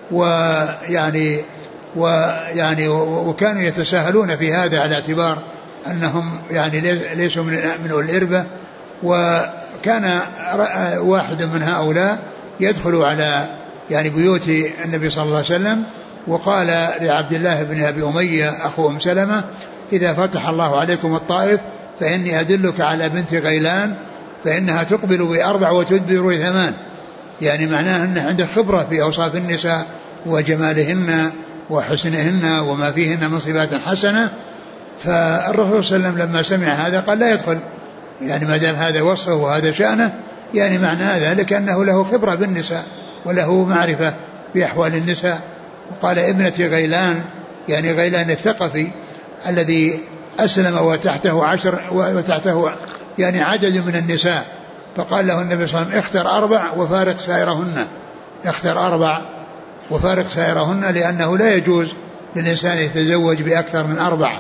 وكانوا يتساهلون في هذا على اعتبار أنهم يعني ليسوا من أولي الإربة. وكان واحد من هؤلاء يدخل على يعني بيوت النبي صلى الله عليه وسلم وقال لعبد الله بن أبي أمية أخو أم سلمة: إذا فتح الله عليكم الطائف فإني أدلك على بنت غيلان فإنها تقبل ب4 وتدبر ب8. يعني معناه أنه عنده خبرة في أوصاف النساء وجمالهن وحسنهن وما فيهن من صفات حسنة. فالرسول صلى الله عليه وسلم لما سمع هذا قال: لا يدخل، يعني ما دام هذا وصفه وهذا شأنه، يعني معنى ذلك أنه له خبرة بالنساء وله معرفة بأحوال النساء. وقال: ابنة غيلان، يعني غيلان الثقفي الذي أسلم وتحته يعني عدد من النساء، فقال له النبي صلى الله عليه وسلم: اختر 4 وفارق سائرهن، اختر 4 وفارق سائرهن، لأنه لا يجوز للإنسان يتزوج بأكثر من 4.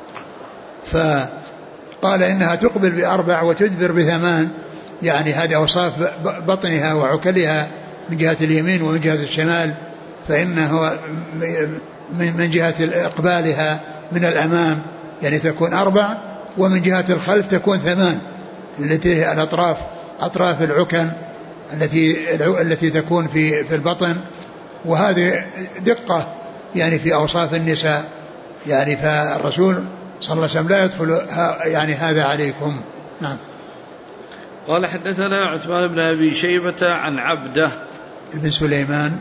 فقال: إنها تقبل ب4 وتدبر ب8، يعني هذه أوصاف بطنها وعكلها من جهة اليمين ومن جهة الشمال، فإنه من جهة إقبالها من الأمام يعني تكون 4، ومن جهة الخلف تكون 8، التي هي الأطراف، أطراف العكن التي تكون في البطن. وهذه دقة يعني في أوصاف النساء، يعني فالرسول صلى الله عليه وسلم لا يدخل يعني هذا عليكم. نعم. قال حدثنا عثمان بن أبي شيبة عن عبده بن سليمان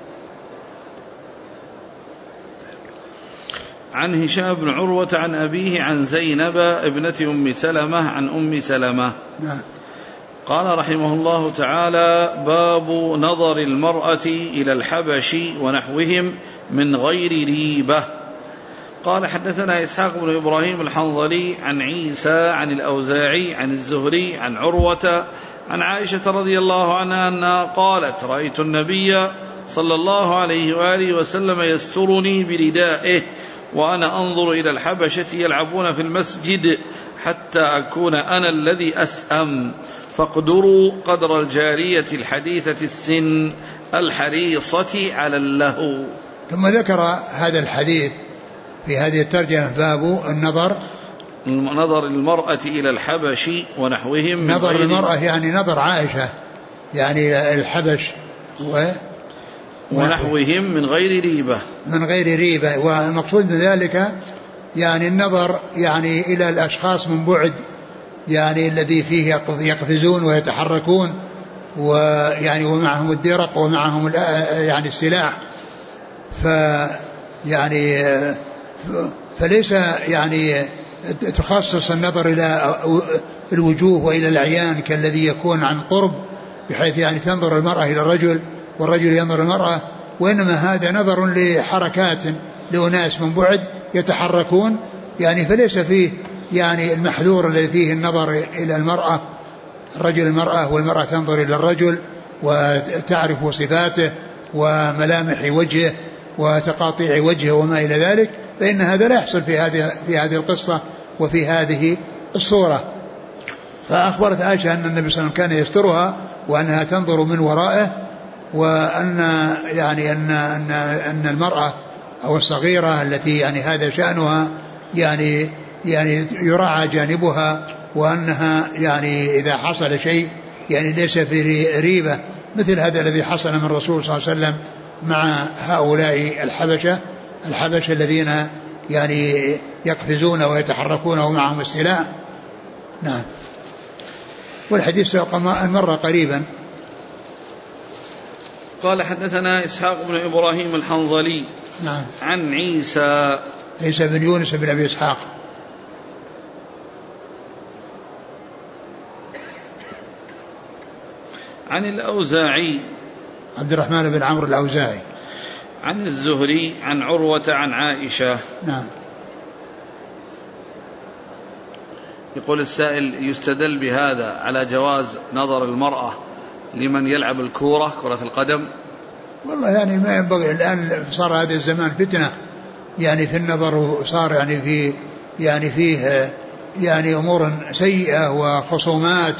عن هشام بن عروة عن أبيه عن زينب ابنة أم سلمة عن أم سلمة. نعم. قال رحمه الله تعالى: باب نظر المرأة إلى الحبش ونحوهم من غير ريبة. قال: حدثنا إسحاق بن إبراهيم الحنظلي عن عيسى عن الأوزاعي عن الزهري عن عروة عن عائشة رضي الله عنها أنها قالت: رأيت النبي صلى الله عليه وآله وسلم يسترني بردائه وأنا أنظر إلى الحبشة يلعبون في المسجد حتى أكون أنا الذي أسأم، فاقدروا قدر الجارية الحديثة السن الحريصة على اللهو. ثم ذكر هذا الحديث في هذه الترجمة: باب نظر المرأة إلى الحبش ونحوهم. نظر المرأة يعني نظر عائشة يعني الحبش ونحوهم من غير ريبة. من غير ريبة، والمقصود من ذلك يعني النظر يعني إلى الأشخاص من بعد، يعني الذي فيه يقفزون ويتحركون ويعني ومعهم الدرق ومعهم يعني السلاح، يعني فليس يعني تخصص النظر إلى الوجوه وإلى الأعيان كالذي يكون عن قرب، بحيث يعني تنظر المرأة إلى الرجل والرجل ينظر المرأة، وإنما هذا نظر لحركات لأناس من بعد يتحركون، يعني فليس فيه يعني المحذور الذي فيه النظر إلى المرأة، الرجل المرأة والمرأة تنظر إلى الرجل وتعرف صفاته وملامح وجهه وتقاطيع وجهه وما إلى ذلك، فإن هذا لا يحصل في هذه القصة وفي هذه الصورة. فأخبرت عائشة أن النبي صلى الله عليه وسلم كان يسترها وأنها تنظر من ورائه، وأن يعني أن المرأة أو الصغيرة التي يعني هذا شأنها يعني يراعى جانبها، وأنها يعني إذا حصل شيء يعني ليس في ريبة مثل هذا الذي حصل من الرسول صلى الله عليه وسلم مع هؤلاء الحبشة الذين يعني يقفزون ويتحركون ومعهم السلاح. نعم. والحديث سبق مرة قريبا. قال: حدثنا إسحاق بن إبراهيم الحنظلي. نعم. عن عيسى بن يونس بن أبي إسحاق. عن الأوزاعي عبد الرحمن بن عمرو الأوزاعي. عن الزهري عن عروة عن عائشة. نعم. يقول السائل: يستدل بهذا على جواز نظر المرأة لمن يلعب الكورة، كرة القدم؟ والله يعني ما ينبغي، الآن صار هذا الزمان فتنة يعني في النظر، وصار يعني فيه يعني أمور سيئة وخصومات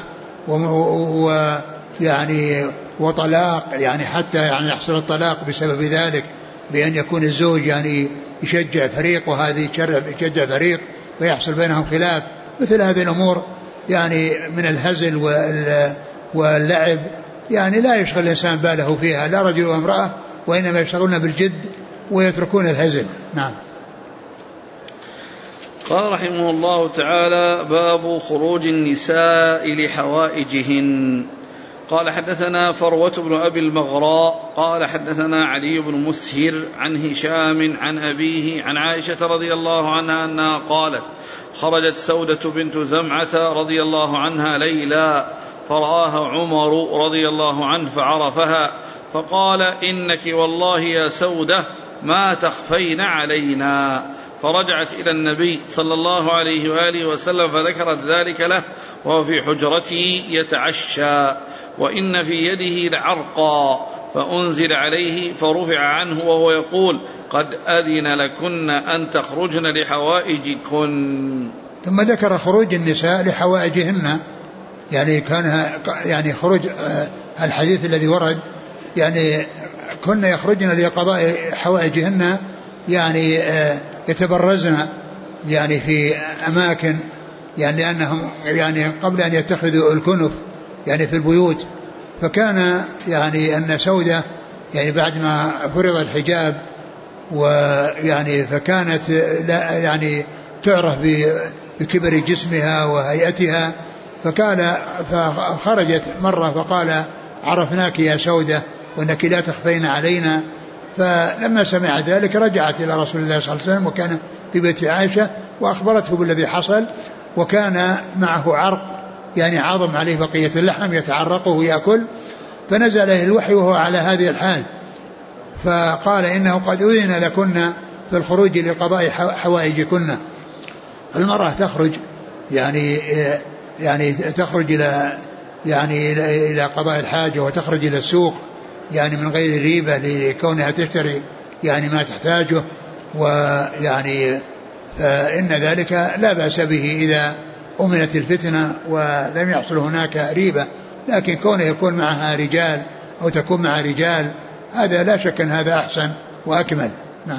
ويعني وطلاق، يعني حتى يعني يحصل الطلاق بسبب ذلك، بأن يكون الزوج يعني يشجع فريق وهذه يشجع فريق فيحصل بينهم خلاف. مثل هذه الأمور يعني من الهزل واللعب يعني لا يشغل الإنسان باله فيها، لا رجل وامرأة، وإنما يشغلون بالجد ويتركون الهزل. نعم. قال رحمه الله تعالى: باب خروج النساء لحوائجهن. قال: حدثنا فروة بن أبي المغراء قال: حدثنا علي بن مسهر عن هشام عن أبيه عن عائشة رضي الله عنها أنها قالت: خرجت سودة بنت زمعة رضي الله عنها ليلا فرآها عمر رضي الله عنه فعرفها فقال: إنك والله يا سودة ما تخفين علينا. فرجعت إلى النبي صلى الله عليه وآله وسلم فذكرت ذلك له وهو في حجرته يتعشى وإن في يده لعرقا، فأنزل عليه فرفع عنه وهو يقول: قد أذن لكن أن تخرجن لحوائجكن. ثم ذكر خروج النساء لحوائجهن، يعني كان يعني خروج الحديث الذي ورد يعني كن يخرجن لقضاء حوائجهن، يعني يتبرزن يعني في أماكن، يعني لأنهم يعني قبل أن يتخذوا الكنف يعني في البيوت، فكان يعني أن سودة يعني بعد ما فرض الحجاب ويعني فكانت لا يعني تعرف بكبر جسمها وهيئتها، فخرجت مرة فقال: عرفناك يا سودة وأنك لا تخفين علينا. فلما سمع ذلك رجعت إلى رسول الله صلى الله عليه وسلم وكان في بيت عائشة وأخبرته بالذي حصل، وكان معه عرق يعني عظم عليه بقية اللحم يتعرقه ويأكل، فنزل عليه الوحي وهو على هذه الحال، فقال إنه قد أذن لكن في الخروج لقضاء حوائجكن. المرأة تخرج يعني تخرج إلى قضاء الحاجة، وتخرج إلى السوق يعني من غير ريبة لكونها تشتري يعني ما تحتاجه، ويعني فإن ذلك لا بأس به إذا أمنت الفتنة ولم يحصل هناك ريبة، لكن كونه يكون معها رجال أو تكون مع رجال هذا لا شك أن هذا أحسن وأكمل. نعم.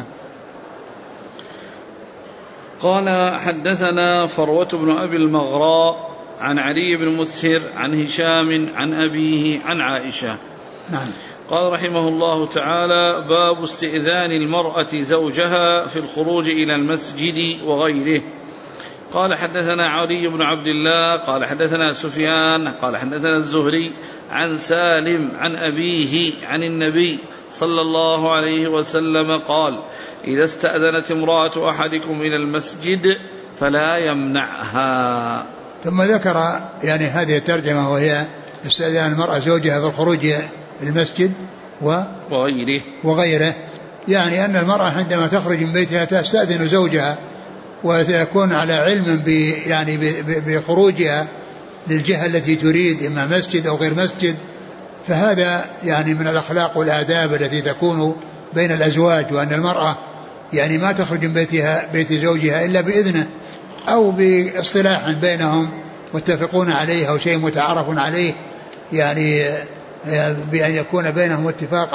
قال حدثنا فروة بن أبي المغراء عن علي بن مسهر عن هشام عن أبيه عن عائشة. نعم. قال رحمه الله تعالى: باب استئذان المرأة زوجها في الخروج إلى المسجد وغيره. قال حدثنا علي بن عبد الله قال حدثنا سفيان قال حدثنا الزهري عن سالم عن أبيه عن النبي صلى الله عليه وسلم قال: إذا استأذنت امرأة أحدكم إلى المسجد فلا يمنعها. ثم ذكر يعني هذه الترجمة، وهي استئذان المرأة زوجها في الخروج المسجد وغيره، يعني أن المرأة عندما تخرج من بيتها تستأذن زوجها وتكون على علم يعني بخروجها للجهة التي تريد، إما مسجد أو غير مسجد، فهذا يعني من الأخلاق والآداب التي تكون بين الأزواج، وأن المرأة يعني ما تخرج من بيت زوجها إلا بإذنه أو باصطلاح بينهم متفقون عليه أو شيء متعارف عليه، يعني بأن يكون بينهم اتفاق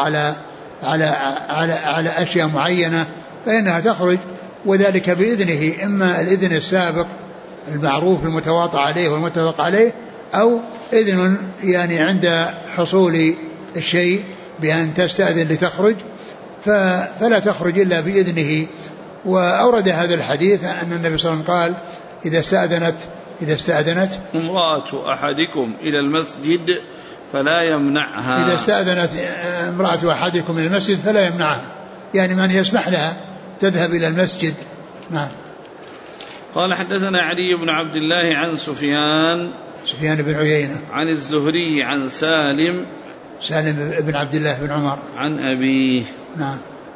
على أشياء معينة، فإنها تخرج وذلك بإذنه، إما الإذن السابق المعروف المتواطئ عليه والمتفق عليه، أو إذن يعني عند حصول الشيء بأن تستأذن لتخرج، فلا تخرج إلا بإذنه. وأورد هذا الحديث أن النبي صلى الله عليه وسلم قال: إذا استأذنت امرأة أحدكم إلى المسجد فلا يمنعها. إذا استأذنت امرأة أحدكم إلى المسجد فلا يمنعها، يعني من يسمح لها تذهب إلى المسجد. نعم. قال حدثنا علي بن عبد الله عن سفيان بن عيينة عن الزهري عن سالم بن عبد الله بن عمر عن أبيه. نعم.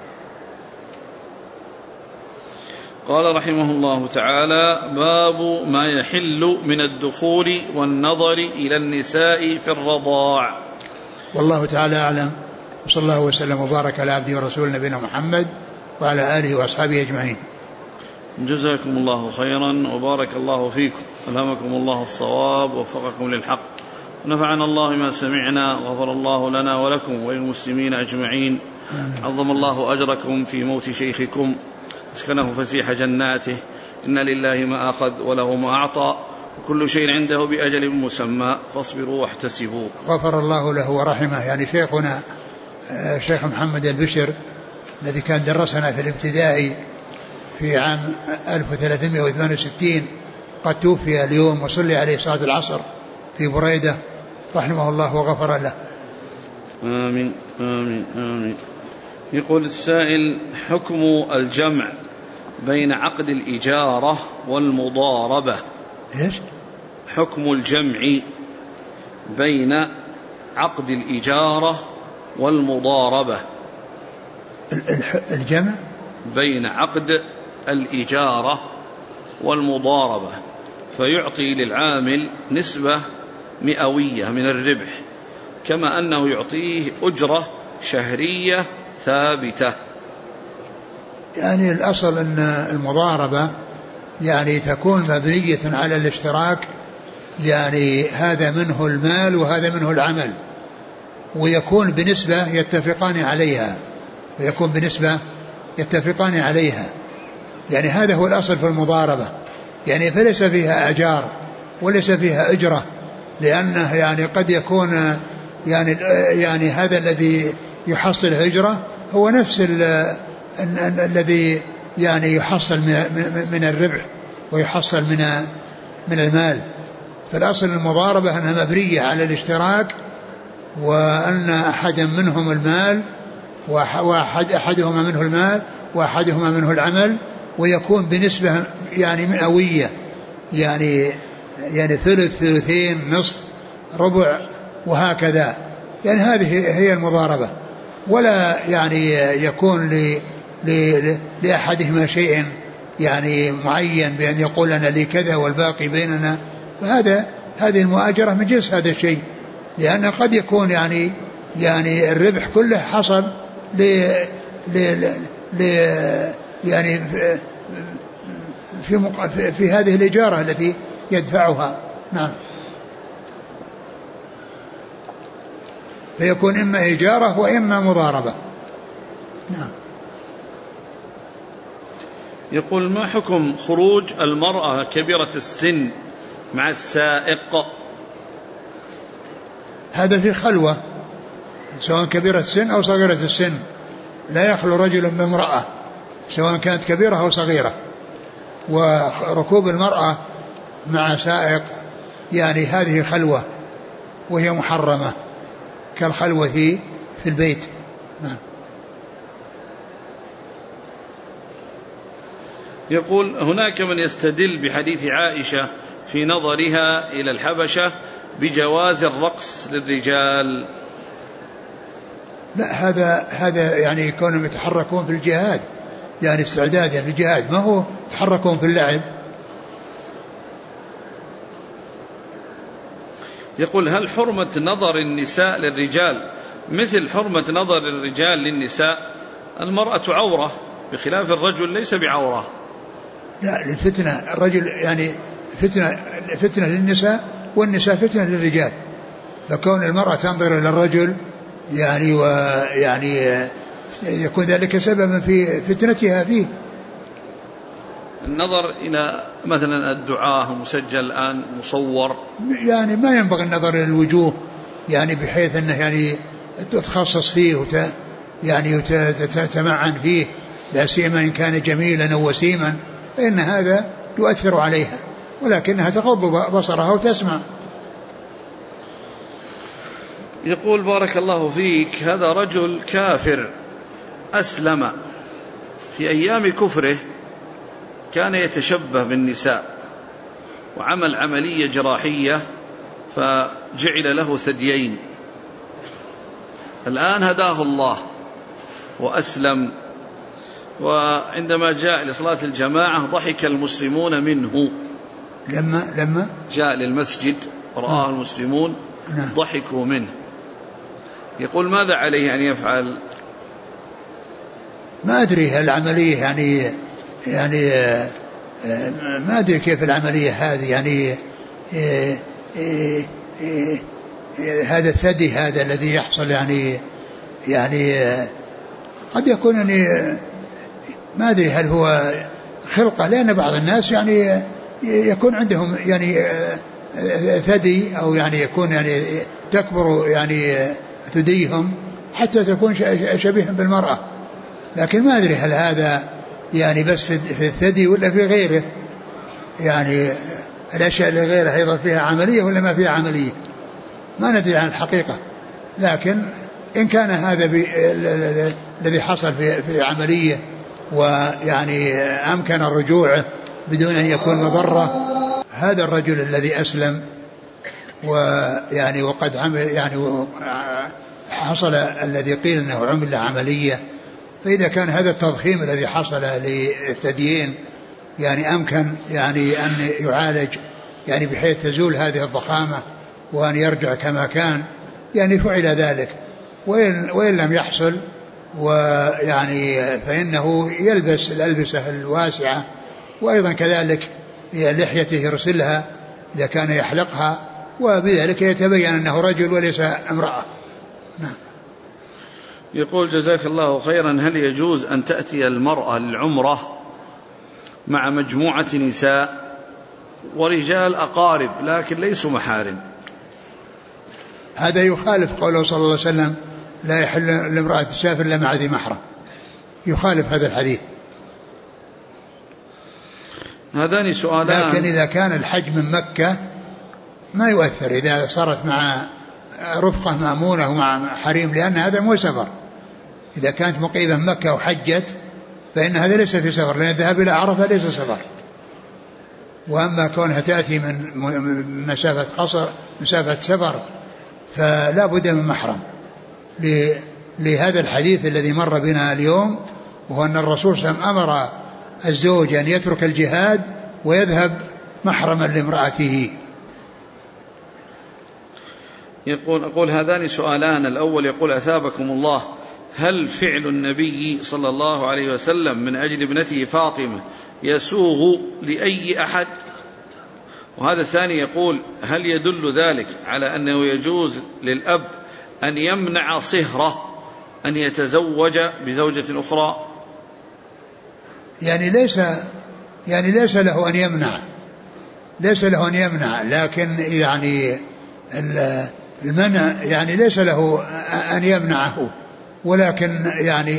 قال رحمه الله تعالى: باب ما يحل من الدخول والنظر إلى النساء في الرضاع. والله تعالى أعلم، وصلى الله وسلم وبارك على عبده ورسوله نبينا محمد وعلى آله وأصحابه أجمعين. جزاكم الله خيرا وبارك الله فيكم، ألهمكم الله الصواب ووفقكم للحق، ونفعنا الله ما سمعنا، وغفر الله لنا ولكم وللمسلمين أجمعين. عظم الله أجركم في موت شيخكم، اسكنه فسيح جناته، إن لله ما أخذ وله ما أعطى، وكل شيء عنده بأجل مسمى، فاصبروا واحتسبوا. غفر الله له ورحمه. يعني شيخنا الشيخ محمد البشر الذي كان درسنا في الابتدائي في عام 1368 قد توفي اليوم، وصلي عليه صلاة العصر في بريدة، رحمه الله وغفر له. آمين آمين آمين. يقول السائل: حكم الجمع بين عقد الإجارة والمضاربة. إيش؟ حكم الجمع بين عقد الإجارة والمضاربة. الجمع بين عقد الإجارة والمضاربة، فيعطي للعامل نسبة مئوية من الربح، كما أنه يعطيه أجرة شهرية ثابتة. يعني الأصل أن المضاربة يعني تكون مبنية على الاشتراك، يعني هذا منه المال وهذا منه العمل، ويكون بنسبة يتفقان عليها، يعني هذا هو الأصل في المضاربة. يعني فليس فيها أجار وليس فيها أجرة، لأنه يعني قد يكون يعني هذا الذي يحصل أجرة هو نفس الذي يعني يحصل من الربح ويحصل من المال. فالأصل المضاربة أنها مبنية على الاشتراك، وأن أحدا منهم المال وأحدهما منه المال وأحدهما منه العمل، ويكون بنسبة يعني مئوية، يعني يعني ثلث ثلثين نصف ربع وهكذا. يعني هذه هي المضاربة، ولا يعني يكون لأحدهما شيء يعني معين بأن يقول أنا لي كذا والباقي بيننا. هذه المؤاجرة من جنس هذا الشيء، لأن قد يكون يعني الربح كله حصل يعني في هذه الإجارة التي يدفعها. نعم. فيكون إما إجارة وإما مضاربة. نعم. يقول ما حكم خروج المرأة كبيرة السن مع السائق؟ هذا في خلوة، سواء كبيرة السن أو صغيرة السن، لا يخلو رجل بامرأة سواء كانت كبيرة أو صغيرة. وركوب المرأة مع سائق يعني هذه خلوة وهي محرمة كالخلوة في البيت. نعم. يقول هناك من يستدل بحديث عائشة في نظرها إلى الحبشة بجواز الرقص للرجال. لا، هذا يعني يكونوا يتحركون في الجهاد، يعني استعداد يعني الجهاد، ما هو يتحركون في اللعب. يقول هل حرمة نظر النساء للرجال مثل حرمة نظر الرجال للنساء؟ المرأة عورة بخلاف الرجل ليس بعورة. لا، الفتنة الرجل يعني فتنة للنساء والنساء فتنة للرجال، فكون المرأة تنظر إلى الرجل يعني ويعني يكون ذلك سببا في فتنتها فيه. النظر إلى مثلا الدعاء مسجل الآن مصور، يعني ما ينبغي النظر إلى الوجوه يعني بحيث أنه يعني تتخصص فيه يعني تتمعن فيه، لا سيما إن كان جميلا أو وسيما، فإن هذا يؤثر عليها، ولكنها تغض بصرها وتسمع. يقول بارك الله فيك هذا رجل كافر أسلم، في أيام كفره كان يتشبه بالنساء وعمل عملية جراحية فجعل له ثديين. الآن هداه الله وأسلم، وعندما جاء لصلاة الجماعة ضحك المسلمون منه. لما جاء للمسجد ورآه المسلمون ضحكوا منه. يقول ماذا عليه أن يفعل؟ ما أدري العملية يعني ما أدري كيف العملية هذه يعني هذا الثدي هذا الذي يحصل يعني قد يكون يعني ما أدري هل هو خلقة، لأن بعض الناس يعني يكون عندهم يعني ثدي أو يعني يكون يعني تكبر يعني ثديهم حتى تكون شبيها بالمرأة، لكن ما أدري هل هذا يعني بس في الثدي ولا في غيره، يعني الأشياء اللي غيرها أيضا فيها عملية ولا ما فيها عملية، ما ندري عن الحقيقة. لكن إن كان هذا الذي حصل في عملية ويعني أمكن رجوعه بدون أن يكون مضرة، هذا الرجل الذي أسلم ويعني وقد عمل يعني حصل الذي قيل أنه عمل له عملية، فإذا كان هذا التضخيم الذي حصل للثديين يعني أمكن يعني أن يعالج يعني بحيث تزول هذه الضخامة وأن يرجع كما كان يعني فعل ذلك. وإن لم يحصل ويعني فإنه يلبس الألبسة الواسعة، وأيضا كذلك لحيته يرسلها إذا كان يحلقها، وبذلك يتبين أنه رجل وليس امرأة. نعم. يقول جزاك الله خيرا هل يجوز أن تأتي المرأة للعمرة مع مجموعة نساء ورجال أقارب لكن ليسوا محارم؟ هذا يخالف قوله صلى الله عليه وسلم لا يحل لامرأة تسافر إلا مع ذي محرم، يخالف هذا الحديث. هذان سؤالان. لكن إذا كان الحج من مكة ما يؤثر إذا صارت مع رفقة مأمونة ومع حريم، لأن هذا مو سفر. إذا كانت مقيمة مكة وحجت فإن هذا ليس في سفر، لأن الذهاب إلى عرفة ليس سفر. وأما كونها تأتي من مسافة قصر مسافة سفر فلا بد من محرم لهذا الحديث الذي مر بنا اليوم، وهو أن الرسول صلى الله عليه وسلم أمر الزوج أن يترك الجهاد ويذهب محرما لامرأته. أقول هذان سؤالان. الأول يقول: أثابكم الله، هل فعل النبي صلى الله عليه وسلم من أجل ابنته فاطمة يسوغ لأي أحد؟ وهذا الثاني يقول: هل يدل ذلك على أنه يجوز للأب أن يمنع صهره أن يتزوج بزوجة أخرى؟ يعني ليس له أن يمنع، لكن يعني المنع يعني ليس له أن يمنعه، ولكن يعني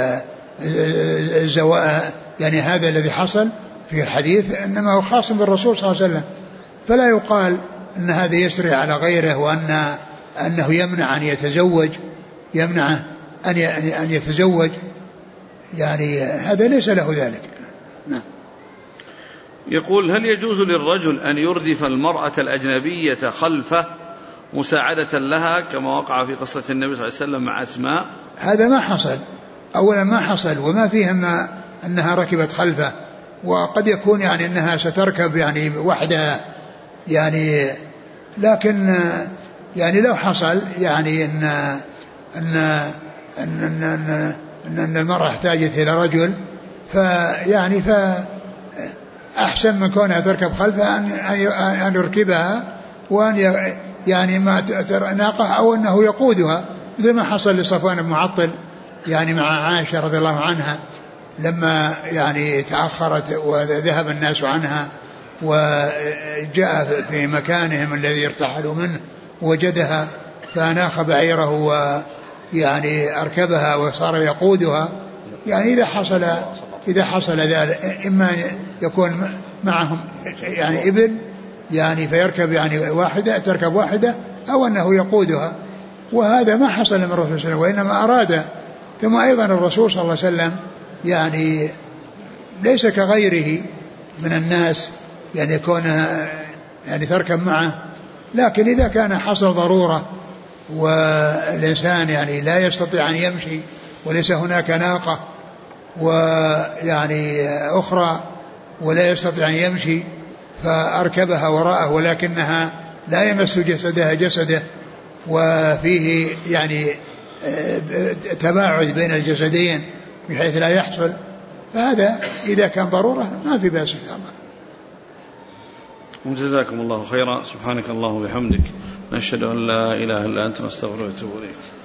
يعني هذا الذي حصل في الحديث إنما هو خاص بالرسول صلى الله عليه وسلم، فلا يقال أن هذا يسري على غيره وأنه يمنع أن يتزوج، يعني هذا ليس له ذلك. نعم. يقول: هل يجوز للرجل أن يردف المرأة الأجنبية خلفه مساعدة لها كما وقع في قصة النبي صلى الله عليه وسلم مع أسماء؟ هذا ما حصل، أولا ما حصل، وما فيه أنها ركبت خلفه، وقد يكون يعني أنها ستركب يعني وحدها يعني، لكن يعني لو حصل يعني أن المرأة احتاجت إلى رجل فيعني فأحسن من كونها تركب خلفها أن يركبها، وأن يعني ما ناقة أو أنه يقودها، مثل ما حصل لصفوان بن معطل يعني مع عائشة رضي الله عنها لما يعني تأخرت وذهب الناس عنها، وجاء في مكانهم الذي ارتحلوا منه وجدها فأناخ بعيره ويعني أركبها وصار يقودها. يعني إذا حصل ذلك إما يكون معهم يعني ابن يعني فيركب يعني تركب واحدة، أو أنه يقودها، وهذا ما حصل من الرسول صلى الله عليه وسلم، وإنما أراد. ثم أيضا الرسول صلى الله عليه وسلم يعني ليس كغيره من الناس يعني كونها يعني تركب معه، لكن إذا كان حصل ضرورة والإنسان يعني لا يستطيع أن يمشي وليس هناك ناقة ويعني أخرى ولا يستطيع أن يمشي فأركبها وراءه، ولكنها لا يمس جسده وفيه يعني تباعد بين الجسدين بحيث لا يحصل، فهذا إذا كان ضرورة ما في بأس إن شاء الله. وجزاكم الله خيرا. سبحانك اللهم وبحمدك، نشهد أن لا إله إلا أنت، نستغفرك ونتوب إليك.